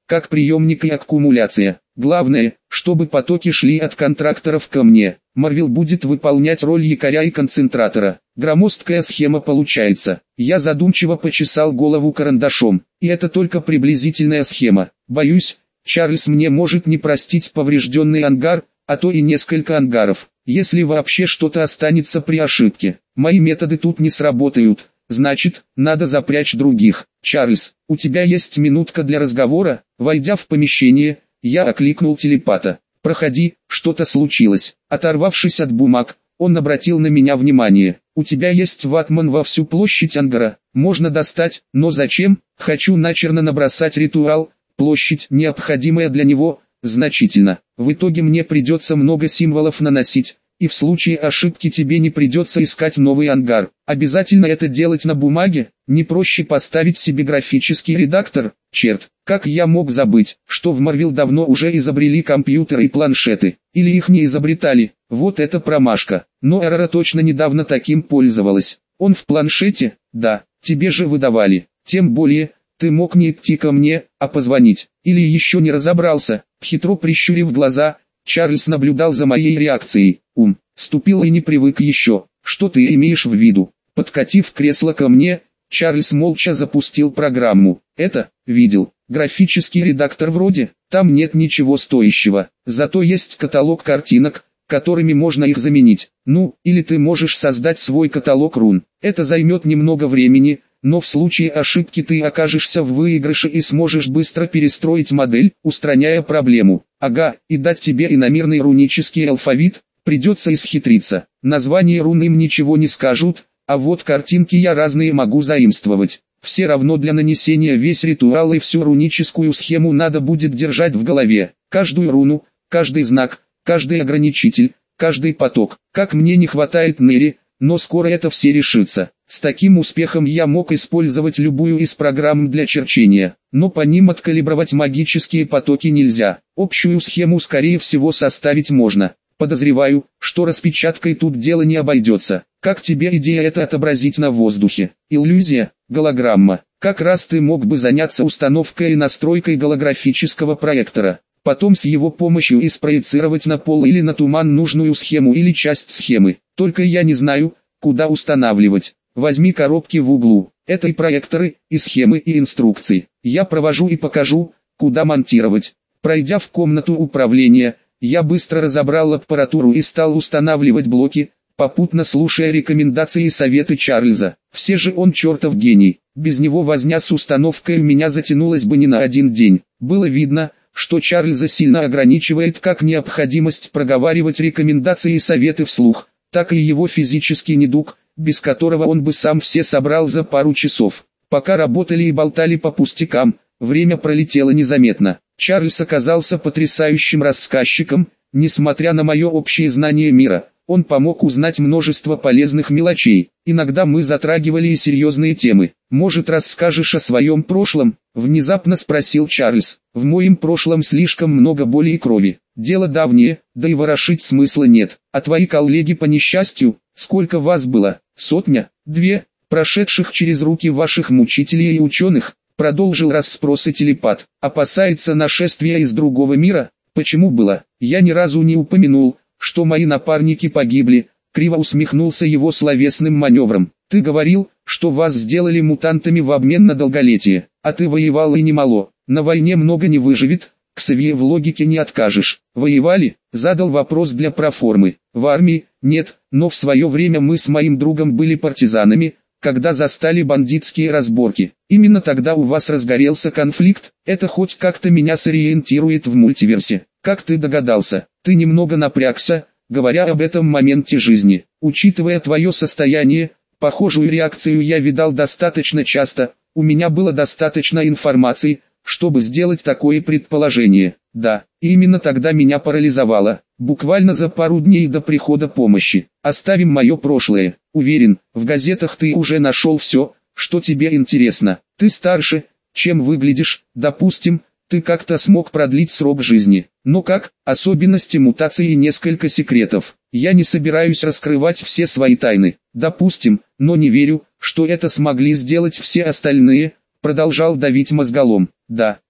как приемник и аккумуляция. Главное, чтобы потоки шли от контракторов ко мне. Марвел будет выполнять роль якоря и концентратора. Громоздкая схема получается. Я задумчиво почесал голову карандашом. И это только приблизительная схема. Боюсь, Чарльз мне может не простить поврежденный ангар, а то и несколько ангаров, если вообще что-то останется при ошибке. Мои методы тут не сработают, значит, надо запрячь других. Чарльз, у тебя есть минутка для разговора? Войдя в помещение, я окликнул телепата. Проходи, что-то случилось. Оторвавшись от бумаг, он обратил на меня внимание. У тебя есть ватман во всю площадь ангара. Можно достать, но зачем? Хочу начерно набросать ритуал. Площадь, необходимая для него, значительно. В итоге мне придется много символов наносить, и в случае ошибки тебе не придется искать новый ангар. Обязательно это делать на бумаге? Не проще поставить себе графический редактор? Черт, как я мог забыть, что в Marvel давно уже изобрели компьютеры и планшеты, или их не изобретали. Вот это промашка. Но Эрора точно недавно таким пользовалась. Он в планшете? Да, тебе же выдавали. Тем более, ты мог не идти ко мне, а позвонить. Или еще не разобрался. Хитро прищурив глаза, Чарльз наблюдал за моей реакцией. Ступил и не привык еще. Что ты имеешь в виду? Подкатив кресло ко мне, Чарльз молча запустил программу. Это, видел, графический редактор вроде, там нет ничего стоящего. Зато есть каталог картинок, которыми можно их заменить. Ну, или ты можешь создать свой каталог рун. Это займет немного времени, но в случае ошибки ты окажешься в выигрыше и сможешь быстро перестроить модель, устраняя проблему. Ага, и дать тебе иномирный рунический алфавит, придется исхитриться. Названия рун им ничего не скажут, а вот картинки я разные могу заимствовать. Все равно для нанесения весь ритуал и всю руническую схему надо будет держать в голове. Каждую руну, каждый знак, каждый ограничитель, каждый поток. Как мне не хватает Нери, но скоро это все решится. С таким успехом я мог использовать любую из программ для черчения, но по ним откалибровать магические потоки нельзя. Общую схему скорее всего составить можно. Подозреваю, что распечаткой тут дело не обойдется. Как тебе идея это отобразить на воздухе? Иллюзия, голограмма. Как раз ты мог бы заняться установкой и настройкой голографического проектора. Потом с его помощью и спроецировать на пол или на туман нужную схему или часть схемы. Только я не знаю, куда устанавливать. Возьми коробки в углу. Это и проекторы, и схемы, и инструкции. Я провожу и покажу, куда монтировать. Пройдя в комнату управления, я быстро разобрал аппаратуру и стал устанавливать блоки, попутно слушая рекомендации и советы Чарльза. Все же он чертов гений. Без него возня с установкой у меня затянулась бы не на один день. Было видно, что Чарльза сильно ограничивает как необходимость проговаривать рекомендации и советы вслух, так и его физический недуг, без которого он бы сам все собрал за пару часов. Пока работали и болтали по пустякам, время пролетело незаметно. Чарльз оказался потрясающим рассказчиком, несмотря на мое общее знание мира. Он помог узнать множество полезных мелочей. Иногда мы затрагивали и серьезные темы. «Может, расскажешь о своем прошлом?» – внезапно спросил Чарльз. «В моем прошлом слишком много боли и крови. Дело давнее, да и ворошить смысла нет. А твои коллеги по несчастью, сколько вас было? Сотня? Две? Прошедших через руки ваших мучителей и ученых?» Продолжил расспросы телепат. «Опасается нашествия из другого мира? Почему было? Я ни разу не упомянул, что мои напарники погибли», криво усмехнулся его словесным маневром. «Ты говорил, что вас сделали мутантами в обмен на долголетие, а ты воевал и немало. На войне много не выживет, Ксавье в логике не откажешь. Воевали?» Задал вопрос для проформы. «В армии? Нет, но в свое время мы с моим другом были партизанами, когда застали бандитские разборки. Именно тогда у вас разгорелся конфликт. Это хоть как-то меня сориентирует в мультиверсе. Как ты догадался? Ты немного напрягся, говоря об этом моменте жизни. Учитывая твое состояние, похожую реакцию я видал достаточно часто. У меня было достаточно информации, чтобы сделать такое предположение. Да, именно тогда меня парализовало. Буквально за пару дней до прихода помощи. Оставим мое прошлое. Уверен, в газетах ты уже нашел все, что тебе интересно. Ты старше, чем выглядишь, допустим, ты как-то смог продлить срок жизни. Но как? Особенности мутации и несколько секретов. Я не собираюсь раскрывать все свои тайны. Допустим, но не верю, что это смогли сделать все остальные. Продолжал давить мозголом. Да,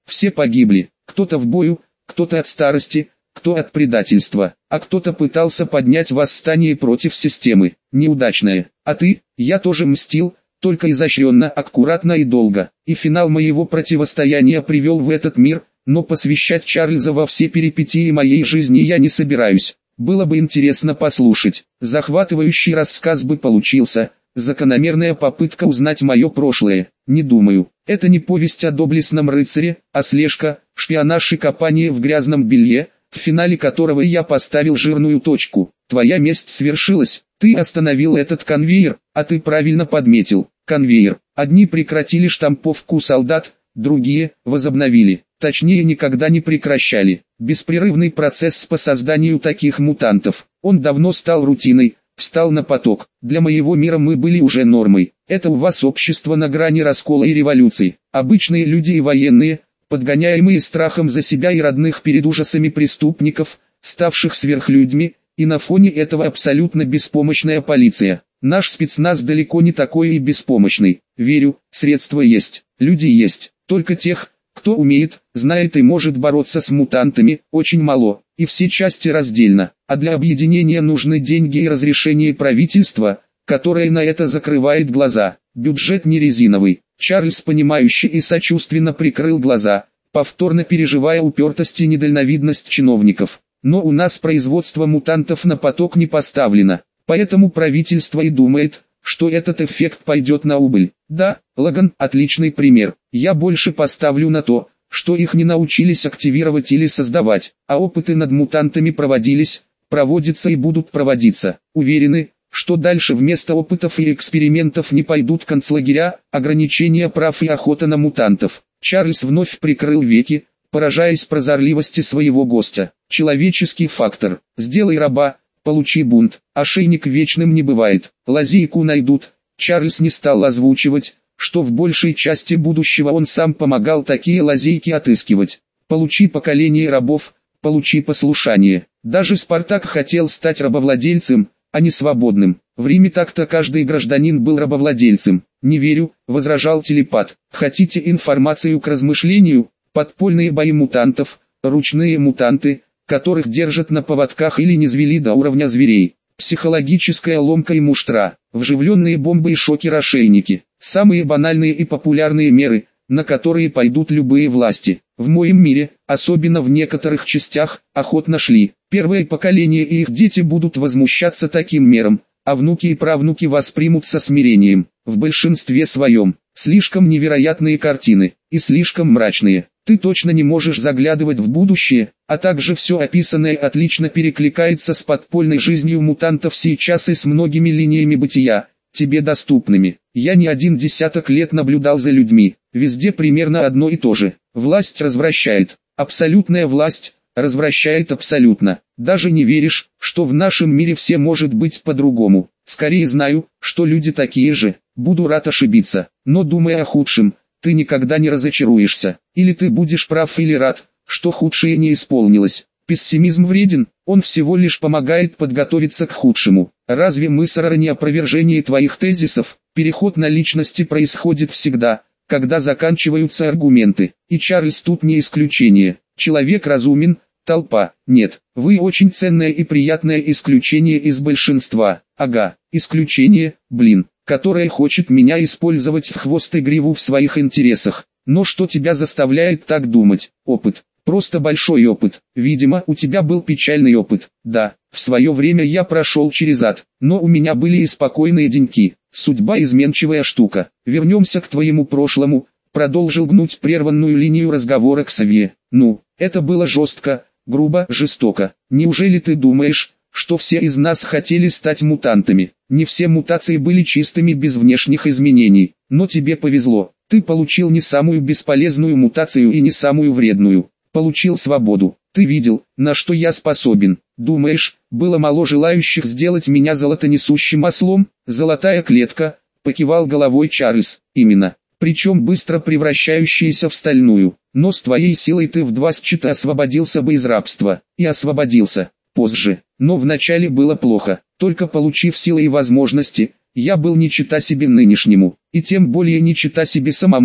Все погибли, кто-то в бою, кто-то от старости, кто от предательства, а кто-то пытался поднять восстание против системы. Неудачное. А ты? Я тоже мстил, только изощренно, аккуратно и долго. И финал моего противостояния привел в этот мир, но посвящать Чарльза во все перипетии моей жизни я не собираюсь. Было бы интересно послушать. Захватывающий рассказ бы получился. Закономерная попытка узнать мое прошлое. Не думаю. Это не повесть о доблестном рыцаре, а слежка, шпионаж и копание в грязном белье, в финале которого я поставил жирную точку. Твоя месть свершилась. Ты остановил этот конвейер, а ты правильно подметил. Конвейер. Одни прекратили штамповку солдат, другие возобновили. Точнее, никогда не прекращали. Беспрерывный процесс по созданию таких мутантов. Он давно стал рутиной, встал на поток. Для моего мира мы были уже нормой. Это у вас общество на грани раскола и революции. Обычные люди и военные, подгоняемые страхом за себя и родных перед ужасами преступников, ставших сверхлюдьми, и на фоне этого абсолютно беспомощная полиция. Наш спецназ далеко не такой и беспомощный. Верю, средства есть, люди есть, только тех, кто умеет, знает и может бороться с мутантами, очень мало, и все части раздельно. А для объединения нужны деньги и разрешение правительства, которое на это закрывает глаза. Бюджет не резиновый. Чарльз понимающе и сочувственно прикрыл глаза, повторно переживая упертость и недальновидность чиновников. Но у нас производство мутантов на поток не поставлено, поэтому правительство и думает, что этот эффект пойдет на убыль. Да, Логан, отличный пример. Я больше поставлю на то, что их не научились активировать или создавать, а опыты над мутантами проводились, проводятся и будут проводиться. Уверены, что дальше вместо опытов и экспериментов не пойдут концлагеря, ограничения прав и охота на мутантов. Чарльз вновь прикрыл веки, поражаясь прозорливости своего гостя. Человеческий фактор. Сделай раба, получи бунт. Ошейник вечным не бывает. Лазейку найдут. Чарльз не стал озвучивать, что в большей части будущего он сам помогал такие лазейки отыскивать. Получи поколение рабов, получи послушание. Даже Спартак хотел стать рабовладельцем, а не свободным. В Риме так-то каждый гражданин был рабовладельцем. Не верю, возражал телепат. Хотите информацию к размышлению? Подпольные бои мутантов, ручные мутанты, которых держат на поводках или низвели до уровня зверей. Психологическая ломка и муштра, вживленные бомбы и шокер-ошейники. Самые банальные и популярные меры, на которые пойдут любые власти. В моем мире, особенно в некоторых частях, охотно шли. Первое поколение и их дети будут возмущаться таким мерам, а внуки и правнуки воспримут со смирением. В большинстве своем, слишком невероятные картины, и слишком мрачные. Ты точно не можешь заглядывать в будущее, а также все описанное отлично перекликается с подпольной жизнью мутантов сейчас и с многими линиями бытия, тебе доступными. Я не один десяток лет наблюдал за людьми, везде примерно одно и то же. Власть развращает, абсолютная власть развращает абсолютно. Даже не веришь, что в нашем мире все может быть по-другому. Скорее знаю, что люди такие же, буду рад ошибиться, но думая о худшем, ты никогда не разочаруешься. Или ты будешь прав или рад, что худшее не исполнилось. Пессимизм вреден, он всего лишь помогает подготовиться к худшему. Разве мысль не опровержение твоих тезисов? Переход на личности происходит всегда, когда заканчиваются аргументы. И Чарльз тут не исключение. Человек разумен, толпа нет. Вы очень ценное и приятное исключение из большинства. Ага, исключение, блин, которое хочет меня использовать в хвост и гриву в своих интересах. Но что тебя заставляет так думать? Опыт. Просто большой опыт. Видимо, у тебя был печальный опыт. Да, в свое время я прошел через ад, но у меня были и спокойные деньки. Судьба изменчивая штука. Вернемся к твоему прошлому. Продолжил гнуть прерванную линию разговора Ксавье. Ну, это было жестко, грубо, жестоко. Неужели ты думаешь, что все из нас хотели стать мутантами? Не все мутации были чистыми без внешних изменений. Но тебе повезло. Ты получил не самую бесполезную мутацию и не самую вредную. Получил свободу. Ты видел, на что я способен. Думаешь, было мало желающих сделать меня золотонесущим ослом? Золотая клетка, покивал головой Чарльз. Именно. Причем быстро превращающаяся в стальную. Но с твоей силой ты в 20 освободился бы из рабства. И освободился. Позже. Но вначале было плохо. Только получив силы и возможности, я был не чета себе нынешнему. И тем более не чета себе самому,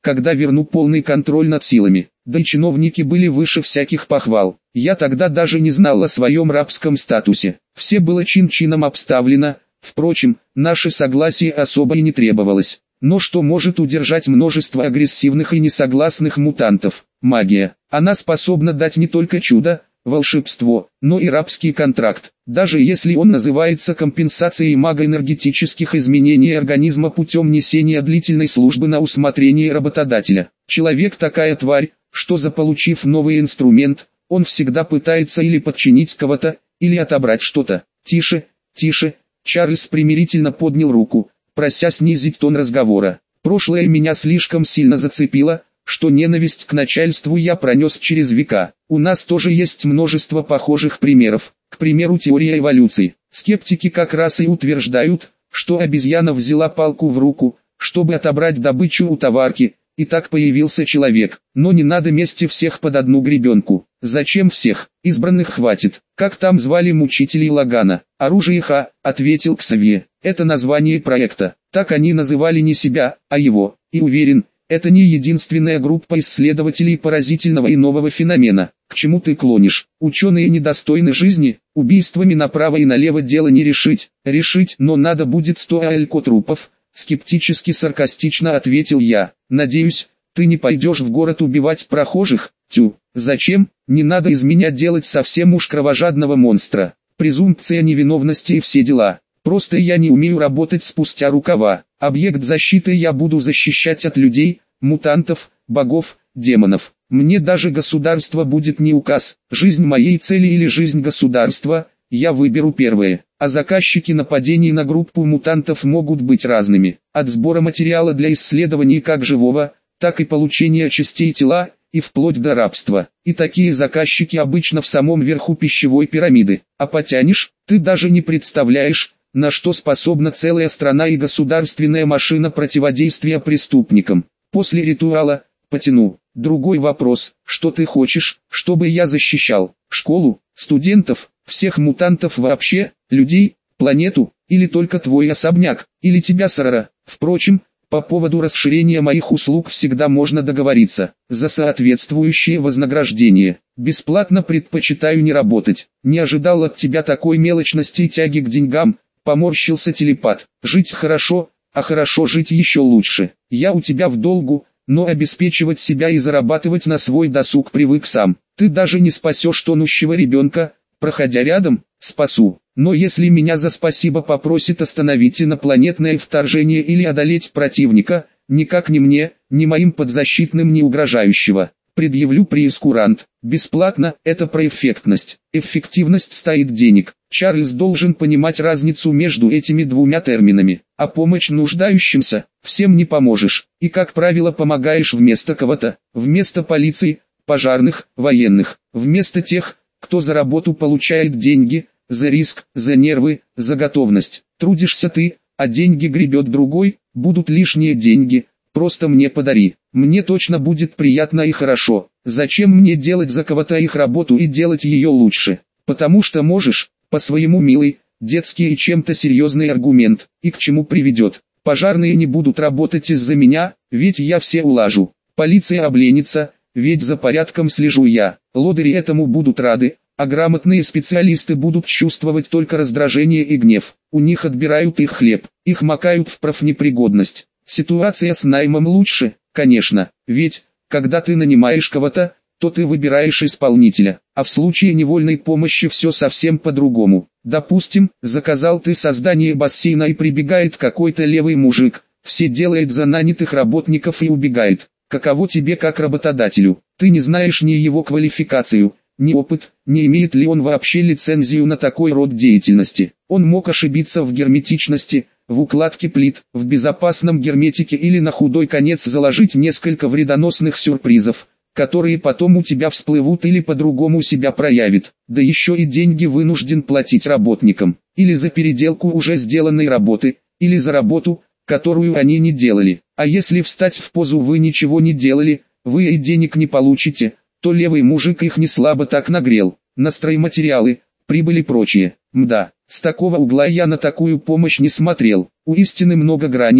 когда верну полный контроль над силами. Да и чиновники были выше всяких похвал. Я тогда даже не знал о своем рабском статусе. Все было чин-чином обставлено, впрочем, наше согласие особо и не требовалось. Но что может удержать множество агрессивных и несогласных мутантов? Магия. Она способна дать не только чудо, волшебство, но и рабский контракт, даже если он называется компенсацией магоэнергетических изменений организма путем несения длительной службы на усмотрение работодателя. Человек такая тварь, что заполучив новый инструмент, он всегда пытается или подчинить кого-то, или отобрать что-то. Тише, тише, Чарльз примирительно поднял руку, прося снизить тон разговора. Прошлое меня слишком сильно зацепило, что ненависть к начальству я пронес через века. У нас тоже есть множество похожих примеров. К примеру, теория эволюции. Скептики как раз и утверждают, что обезьяна взяла палку в руку, чтобы отобрать добычу у товарки, и так появился человек. Но не надо мести всех под одну гребенку. Зачем всех? Избранных хватит. Как там звали мучителей Лагана? Оружие Ха, ответил Ксавье. Это название проекта. Так они называли не себя, а его. И уверен, это не единственная группа исследователей поразительного и нового феномена. К чему ты клонишь? Ученые недостойны жизни, убийствами направо и налево дело не решить. Решить, но надо будет 100 алько трупов, скептически-саркастично ответил я. Надеюсь, ты не пойдешь в город убивать прохожих? Тю, зачем? Не надо из меня делать совсем уж кровожадного монстра. Презумпция невиновности и все дела. Просто я не умею работать спустя рукава. Объект защиты я буду защищать от людей, мутантов, богов, демонов. Мне даже государство будет не указ. Жизнь моей цели или жизнь государства, я выберу первое. А заказчики нападений на группу мутантов могут быть разными. От сбора материала для исследований как живого, так и получения частей тела, и вплоть до рабства. И такие заказчики обычно в самом верху пищевой пирамиды. А потянешь, ты даже не представляешь, на что способна целая страна и государственная машина противодействия преступникам. После ритуала, потяну. Другой вопрос, что ты хочешь, чтобы я защищал? Школу, студентов, всех мутантов вообще, людей, планету, или только твой особняк, или тебя, Сарара? Впрочем, по поводу расширения моих услуг всегда можно договориться, за соответствующее вознаграждение. Бесплатно предпочитаю не работать. Не ожидал от тебя такой мелочности и тяги к деньгам. Поморщился телепат. Жить хорошо, а хорошо жить еще лучше. Я у тебя в долгу, но обеспечивать себя и зарабатывать на свой досуг привык сам. Ты даже не спасешь тонущего ребенка, проходя рядом, спасу. Но если меня за спасибо попросит остановить инопланетное вторжение или одолеть противника, никак не мне, ни моим подзащитным не угрожающего. Предъявлю прейскурант. Бесплатно – это про эффектность. Эффективность стоит денег. Чарльз должен понимать разницу между этими двумя терминами. А помощь нуждающимся – всем не поможешь. И как правило помогаешь вместо кого-то. Вместо полиции, пожарных, военных. Вместо тех, кто за работу получает деньги, за риск, за нервы, за готовность. Трудишься ты, а деньги гребет другой, будут лишние деньги. Просто мне подари. Мне точно будет приятно и хорошо. Зачем мне делать за кого-то их работу и делать ее лучше? Потому что можешь, по-своему милый, детский и чем-то серьезный аргумент. И к чему приведет? Пожарные не будут работать из-за меня, ведь я все улажу. Полиция обленится, ведь за порядком слежу я. Лодыри этому будут рады, а грамотные специалисты будут чувствовать только раздражение и гнев. У них отбирают их хлеб, их макают в профнепригодность. Ситуация с наймом лучше, конечно, ведь, когда ты нанимаешь кого-то, то ты выбираешь исполнителя, а в случае невольной помощи все совсем по-другому. Допустим, заказал ты создание бассейна и прибегает какой-то левый мужик, все делает за нанятых работников и убегает. Каково тебе как работодателю? Ты не знаешь ни его квалификацию, ни опыт, не имеет ли он вообще лицензию на такой род деятельности. Он мог ошибиться в герметичности, в укладке плит, в безопасном герметике или на худой конец заложить несколько вредоносных сюрпризов, которые потом у тебя всплывут или по-другому себя проявит. Да еще и деньги вынужден платить работникам, или за переделку уже сделанной работы, или за работу, которую они не делали. А если встать в позу вы ничего не делали, вы и денег не получите, то левый мужик их не слабо так нагрел. На стройматериалы, прибыль и прочее. Мда, с такого угла я на такую помощь не смотрел. У истины много граней,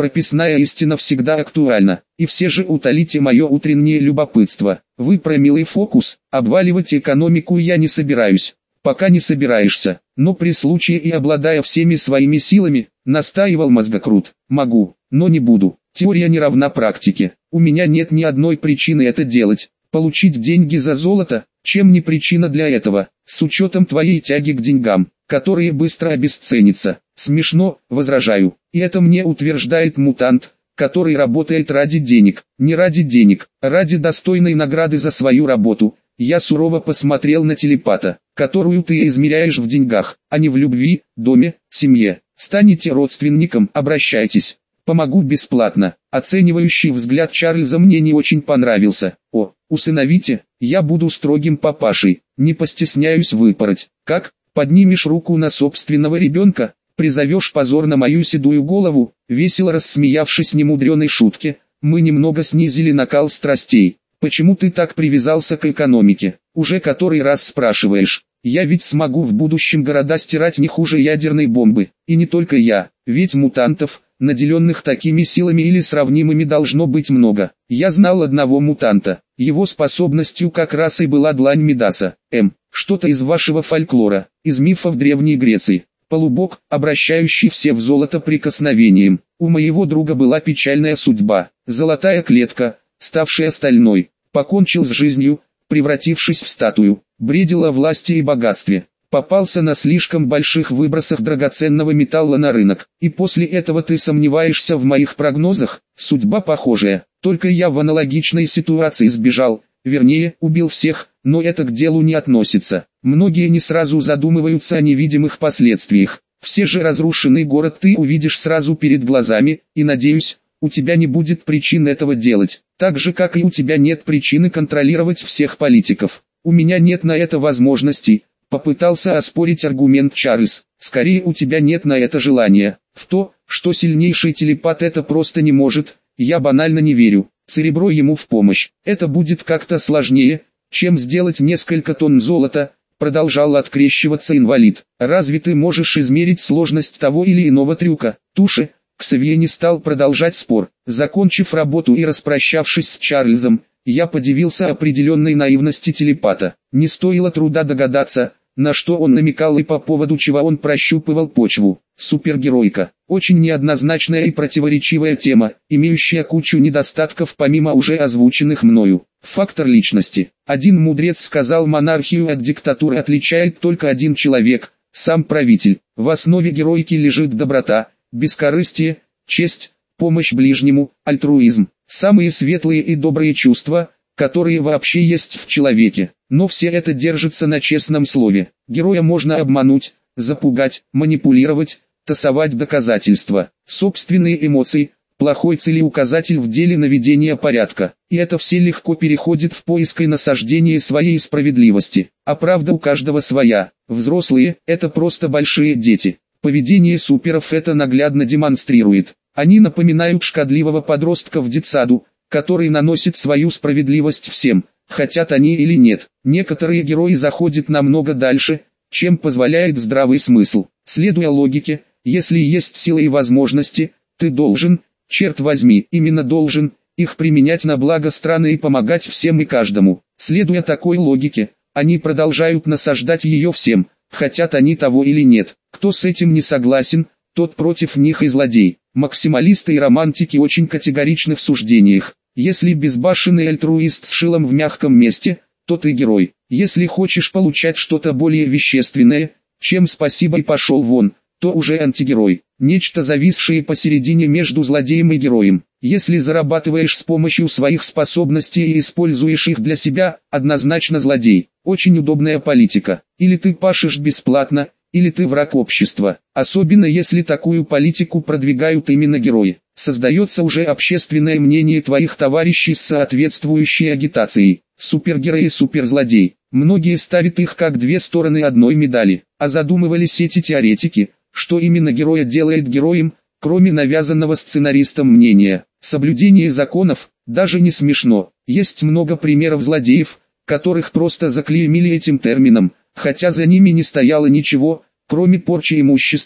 прописная истина всегда актуальна, и все же утолите мое утреннее любопытство. Вы про милый фокус, обваливать экономику я не собираюсь, пока не собираешься, но при случае и обладая всеми своими силами, настаивал мозгокрут, могу, но не буду. Теория не равна практике, у меня нет ни одной причины это делать. Получить деньги за золото, чем не причина для этого, с учетом твоей тяги к деньгам, которые быстро обесценятся. Смешно, возражаю, и это мне утверждает мутант, который работает ради денег, не ради денег, а ради достойной награды за свою работу. Я сурово посмотрел на телепата, которую ты измеряешь в деньгах, а не в любви, доме, семье. Станете родственником, обращайтесь. Помогу бесплатно. Оценивающий взгляд Чарльза мне не очень понравился. О, усыновите, я буду строгим папашей, не постесняюсь выпороть. Как, поднимешь руку на собственного ребенка, призовешь позор на мою седую голову? Весело рассмеявшись немудреной шутке, мы немного снизили накал страстей. Почему ты так привязался к экономике? Уже который раз спрашиваешь. Я ведь смогу в будущем города стирать не хуже ядерной бомбы. И не только я, ведь мутантов, наделенных такими силами или сравнимыми, должно быть много. Я знал одного мутанта, его способностью как раз и была длань Мидаса. Что-то из вашего фольклора, из мифов Древней Греции. Полубог, обращающий все в золото прикосновением. У моего друга была печальная судьба. Золотая клетка, ставшая стальной, покончил с жизнью, превратившись в статую. Бредил о власти и богатстве. Попался на слишком больших выбросах драгоценного металла на рынок. И после этого ты сомневаешься в моих прогнозах? Судьба похожая, только я в аналогичной ситуации сбежал, вернее, убил всех, но это к делу не относится. Многие не сразу задумываются о невидимых последствиях. Все же разрушенный город ты увидишь сразу перед глазами, и надеюсь, у тебя не будет причин этого делать. Так же как и у тебя нет причины контролировать всех политиков. У меня нет на это возможностей. Попытался оспорить аргумент Чарльз. Скорее, у тебя нет на это желания. В то, что сильнейший телепат это просто не может, я банально не верю. Церебро ему в помощь. Это будет как-то сложнее, чем сделать несколько тонн золота, продолжал открещиваться инвалид. Разве ты можешь измерить сложность того или иного трюка? Туши. Ксавье не стал продолжать спор. Закончив работу и распрощавшись с Чарльзом, я подивился определенной наивности телепата. Не стоило труда догадаться, на что он намекал и по поводу чего он прощупывал почву. Супергеройка. Очень неоднозначная и противоречивая тема, имеющая кучу недостатков помимо уже озвученных мною. Фактор личности. Один мудрец сказал, монархию от диктатуры отличает только один человек, сам правитель. В основе героики лежит доброта, бескорыстие, честь, помощь ближнему, альтруизм. Самые светлые и добрые чувства, которые вообще есть в человеке. Но все это держится на честном слове. Героя можно обмануть, запугать, манипулировать, тасовать доказательства. Собственные эмоции, плохой целеуказатель в деле наведения порядка. И это все легко переходит в поиск и насаждение своей справедливости. А правда у каждого своя. Взрослые – это просто большие дети. Поведение суперов это наглядно демонстрирует. Они напоминают шкодливого подростка в детсаду, который наносит свою справедливость всем, хотят они или нет. Некоторые герои заходят намного дальше, чем позволяет здравый смысл. Следуя логике, если есть силы и возможности, ты должен, черт возьми, именно должен, их применять на благо страны и помогать всем и каждому. Следуя такой логике, они продолжают насаждать ее всем, хотят они того или нет. Кто с этим не согласен, тот против них и злодей. Максималисты и романтики очень категоричны в суждениях. Если безбашенный альтруист с шилом в мягком месте, то ты герой. Если хочешь получать что-то более вещественное, чем спасибо и пошел вон, то уже антигерой. Нечто зависшее посередине между злодеем и героем. Если зарабатываешь с помощью своих способностей и используешь их для себя, однозначно злодей. Очень удобная политика. Или ты пашешь бесплатно, или ты враг общества. Особенно если такую политику продвигают именно герои. Создается уже общественное мнение твоих товарищей с соответствующей агитацией. Супергерой и суперзлодей. Многие ставят их как две стороны одной медали. А задумывались эти теоретики, что именно героя делает героем, кроме навязанного сценаристом мнения. Соблюдение законов, даже не смешно. Есть много примеров злодеев, которых просто заклеймили этим термином, хотя за ними не стояло ничего, кроме порчи имущества,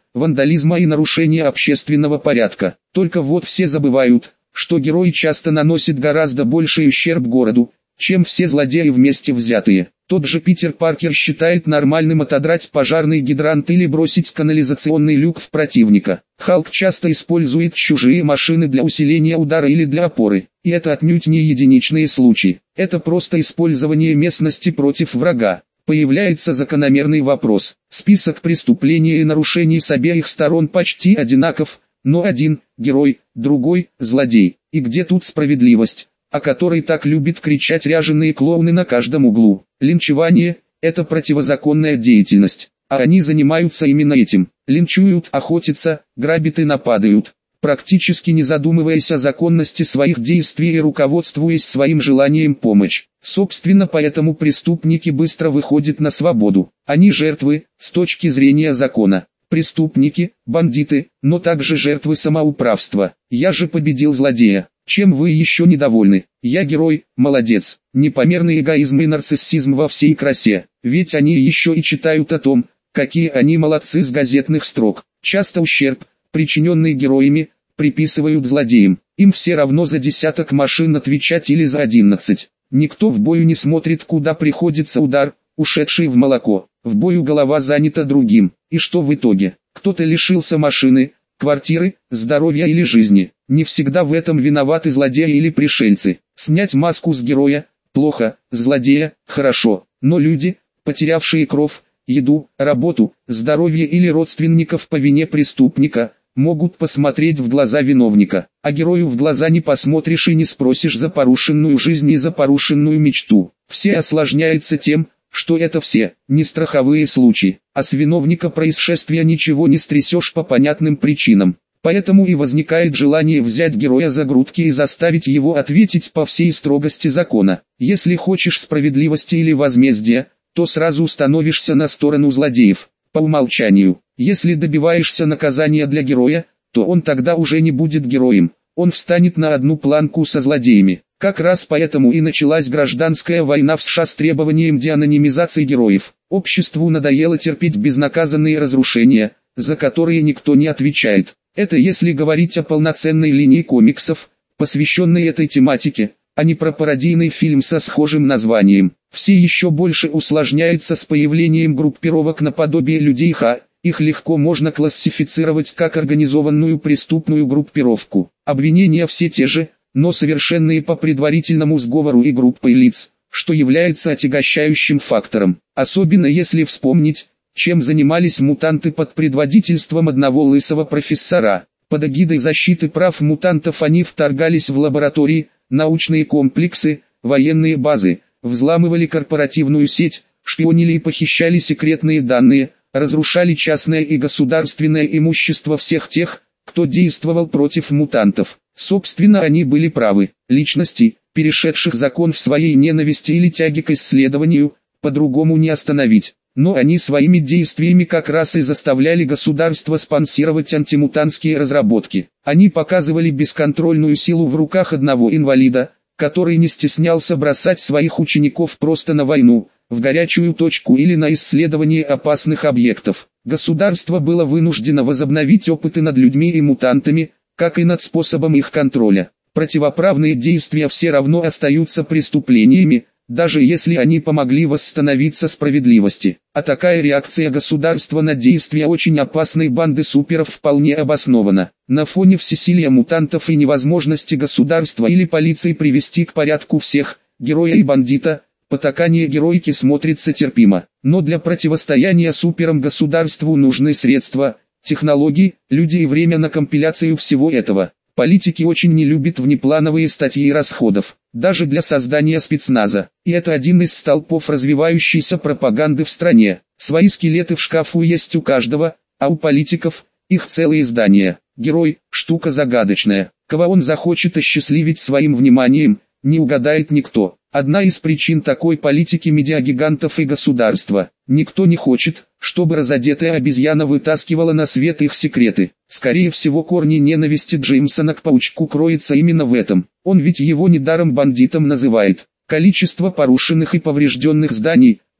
вандализма и нарушения общественного порядка. Только вот все забывают, что герой часто наносит гораздо больший ущерб городу, чем все злодеи вместе взятые. Тот же Питер Паркер считает нормальным отодрать пожарный гидрант или бросить канализационный люк в противника. Халк часто использует чужие машины для усиления удара или для опоры. И это отнюдь не единичные случаи. Это просто использование местности против врага. Появляется закономерный вопрос. Список преступлений и нарушений с обеих сторон почти одинаков, но один – герой, другой – злодей. И где тут справедливость, о которой так любят кричать ряженые клоуны на каждом углу? Линчевание – это противозаконная деятельность, а они занимаются именно этим. Линчуют, охотятся, грабят и нападают, практически не задумываясь о законности своих действий и руководствуясь своим желанием помочь. Собственно, поэтому преступники быстро выходят на свободу. Они жертвы, с точки зрения закона. Преступники, бандиты, но также жертвы самоуправства. Я же победил злодея. Чем вы еще недовольны? Я герой, молодец. Непомерный эгоизм и нарциссизм во всей красе. Ведь они еще и читают о том, какие они молодцы с газетных строк. Часто ущерб, причиненный героями, приписывают злодеям. Им все равно за десяток машин отвечать или за 11. Никто в бою не смотрит, куда приходится удар, ушедший в молоко. В бою голова занята другим. И что в итоге? Кто-то лишился машины, квартиры, здоровья или жизни. Не всегда в этом виноваты злодеи или пришельцы. Снять маску с героя – плохо, злодея – хорошо. Но люди, потерявшие кровь, еду, работу, здоровье или родственников по вине преступника, могут посмотреть в глаза виновника. А герою в глаза не посмотришь и не спросишь за порушенную жизнь и за порушенную мечту. Все осложняется тем, что это все не страховые случаи, а с виновника происшествия ничего не стрясешь по понятным причинам. Поэтому и возникает желание взять героя за грудки и заставить его ответить по всей строгости закона. Если хочешь справедливости или возмездия, то сразу становишься на сторону злодеев, по умолчанию. Если добиваешься наказания для героя, то он тогда уже не будет героем, он встанет на одну планку со злодеями. Как раз поэтому и началась гражданская война в США с требованием деанонимизации героев. Обществу надоело терпеть безнаказанные разрушения, за которые никто не отвечает. Это если говорить о полноценной линии комиксов, посвященной этой тематике, а не про пародийный фильм со схожим названием. Все еще больше усложняется с появлением группировок наподобие людей Х. Их легко можно классифицировать как организованную преступную группировку. Обвинения все те же, но совершенные по предварительному сговору и группой лиц, что является отягощающим фактором. Особенно если вспомнить, чем занимались мутанты под предводительством одного лысого профессора. Под эгидой защиты прав мутантов они вторгались в лаборатории, научные комплексы, военные базы, взламывали корпоративную сеть, шпионили и похищали секретные данные, разрушали частное и государственное имущество всех тех, кто действовал против мутантов. Собственно, они были правы. Личности, перешедших закон в своей ненависти или тяге к исследованию, по-другому не остановить. Но они своими действиями как раз и заставляли государство спонсировать антимутантские разработки. Они показывали бесконтрольную силу в руках одного инвалида, который не стеснялся бросать своих учеников просто на войну, в горячую точку или на исследование опасных объектов. Государство было вынуждено возобновить опыты над людьми и мутантами, как и над способом их контроля. Противоправные действия все равно остаются преступлениями, даже если они помогли восстановиться справедливости. А такая реакция государства на действия очень опасной банды суперов вполне обоснована. На фоне всесилия мутантов и невозможности государства или полиции привести к порядку всех, героя и бандита, потакание героики смотрится терпимо. Но для противостояния суперам государству нужны средства, технологии, люди и время на компиляцию всего этого. Политики очень не любят внеплановые статьи расходов, даже для создания спецназа. И это один из столпов развивающейся пропаганды в стране. Свои скелеты в шкафу есть у каждого, а у политиков их целые здания. Герой – штука загадочная. Кого он захочет осчастливить своим вниманием, не угадает никто. Одна из причин такой политики медиагигантов и государства. Никто не хочет, чтобы разодетая обезьяна вытаскивала на свет их секреты. Скорее всего, корни ненависти Джеймсона к паучку кроется именно в этом. Он ведь его недаром бандитом называет. Количество порушенных и поврежденных зданий,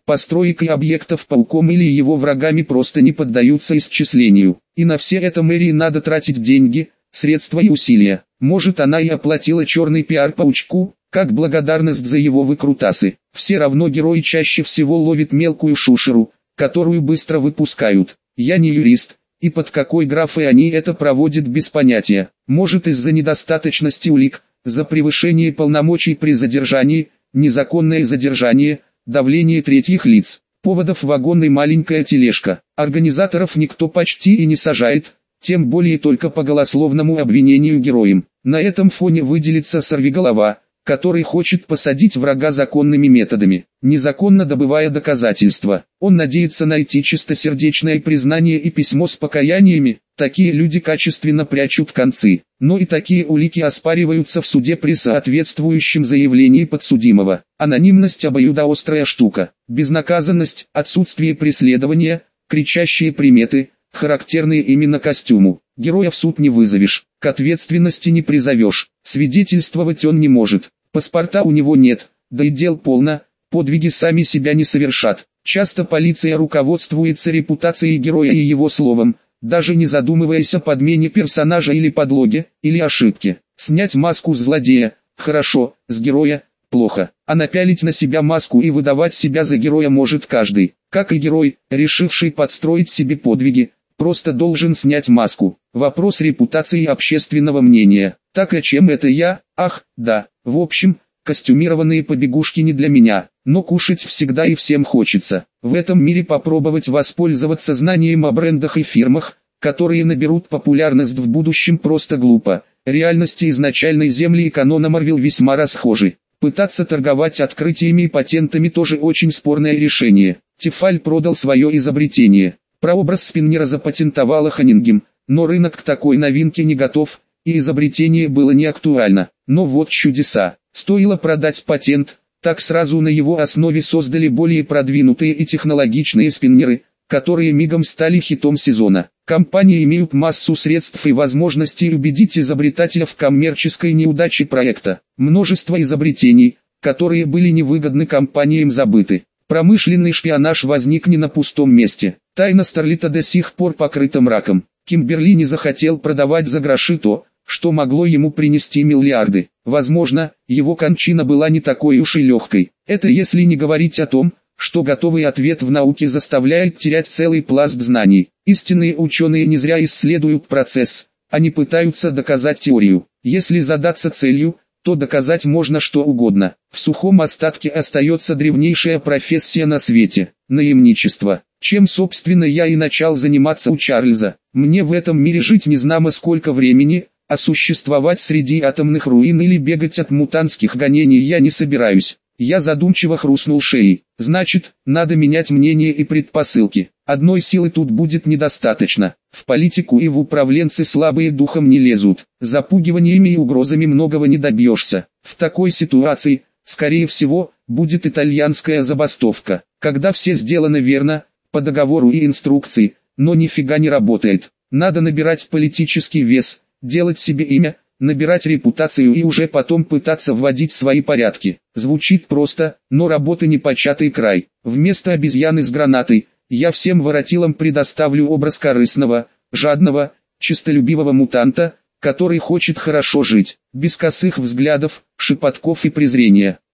построек и объектов пауком или его врагами просто не поддаются исчислению. И на все это мэрии надо тратить деньги, средства и усилия. Может, она и оплатила черный пиар паучку, как благодарность за его выкрутасы. Все равно герой чаще всего ловит мелкую шушеру, которую быстро выпускают. Я не юрист, и под какой графой они это проводят без понятия. Может, из-за недостаточности улик, за превышение полномочий при задержании, незаконное задержание, давление третьих лиц. Поводов вагон и маленькая тележка. Организаторов никто почти и не сажает, тем более только по голословному обвинению героям. На этом фоне выделится сорвиголова, который хочет посадить врага законными методами, незаконно добывая доказательства. Он надеется найти чистосердечное признание и письмо с покаяниями. Такие люди качественно прячут концы, но и такие улики оспариваются в суде при соответствующем заявлении подсудимого. Анонимность обоюдоострая штука, безнаказанность, отсутствие преследования, кричащие приметы, характерные именно костюму. Героя в суд не вызовешь, к ответственности не призовешь, свидетельствовать он не может, паспорта у него нет, да и дел полно, подвиги сами себя не совершат. Часто полиция руководствуется репутацией героя и его словом, даже не задумываясь о подмене персонажа или подлоге, или ошибке. Снять маску с злодея – хорошо, с героя – плохо, а напялить на себя маску и выдавать себя за героя может каждый, как и герой, решивший подстроить себе подвиги, просто должен снять маску. Вопрос репутации и общественного мнения. Так и чем это я? Ах, да. В общем, костюмированные побегушки не для меня, но кушать всегда и всем хочется. В этом мире попробовать воспользоваться знанием о брендах и фирмах, которые наберут популярность в будущем, просто глупо. Реальности изначальной земли и канона Марвел весьма расхожи. Пытаться торговать открытиями и патентами тоже очень спорное решение. Тефаль продал свое изобретение. Прообраз Спиннера запатентовала Ханингем, но рынок к такой новинке не готов, и изобретение было не актуально. Но вот чудеса. Стоило продать патент, так сразу на его основе создали более продвинутые и технологичные спиннеры, которые мигом стали хитом сезона. Компании имеют массу средств и возможностей убедить изобретателя в коммерческой неудаче проекта. Множество изобретений, которые были невыгодны компаниям, забыты. Промышленный шпионаж возник не на пустом месте. Тайна Старлита до сих пор покрыта мраком. Кимберли не захотел продавать за гроши то, что могло ему принести миллиарды. Возможно, его кончина была не такой уж и легкой. Это если не говорить о том, что готовый ответ в науке заставляет терять целый пласт знаний. Истинные ученые не зря исследуют процесс, они пытаются доказать теорию. Если задаться целью, то доказать можно что угодно. В сухом остатке остается древнейшая профессия на свете – наемничество. Чем собственно я и начал заниматься у Чарльза. Мне в этом мире жить незнамо сколько времени, а существовать среди атомных руин или бегать от мутантских гонений я не собираюсь. Я задумчиво хрустнул шеей. Значит, надо менять мнение и предпосылки. Одной силы тут будет недостаточно. В политику и в управленцы слабые духом не лезут. Запугиваниями и угрозами многого не добьешься. В такой ситуации, скорее всего, будет итальянская забастовка. Когда все сделано верно, по договору и инструкции, но нифига не работает. Надо набирать политический вес, делать себе имя, набирать репутацию и уже потом пытаться вводить свои порядки. Звучит просто, но работы непочатый край. Вместо обезьяны с гранатой, я всем воротилам предоставлю образ корыстного, жадного, честолюбивого мутанта, который хочет хорошо жить, без косых взглядов, шепотков и презрения.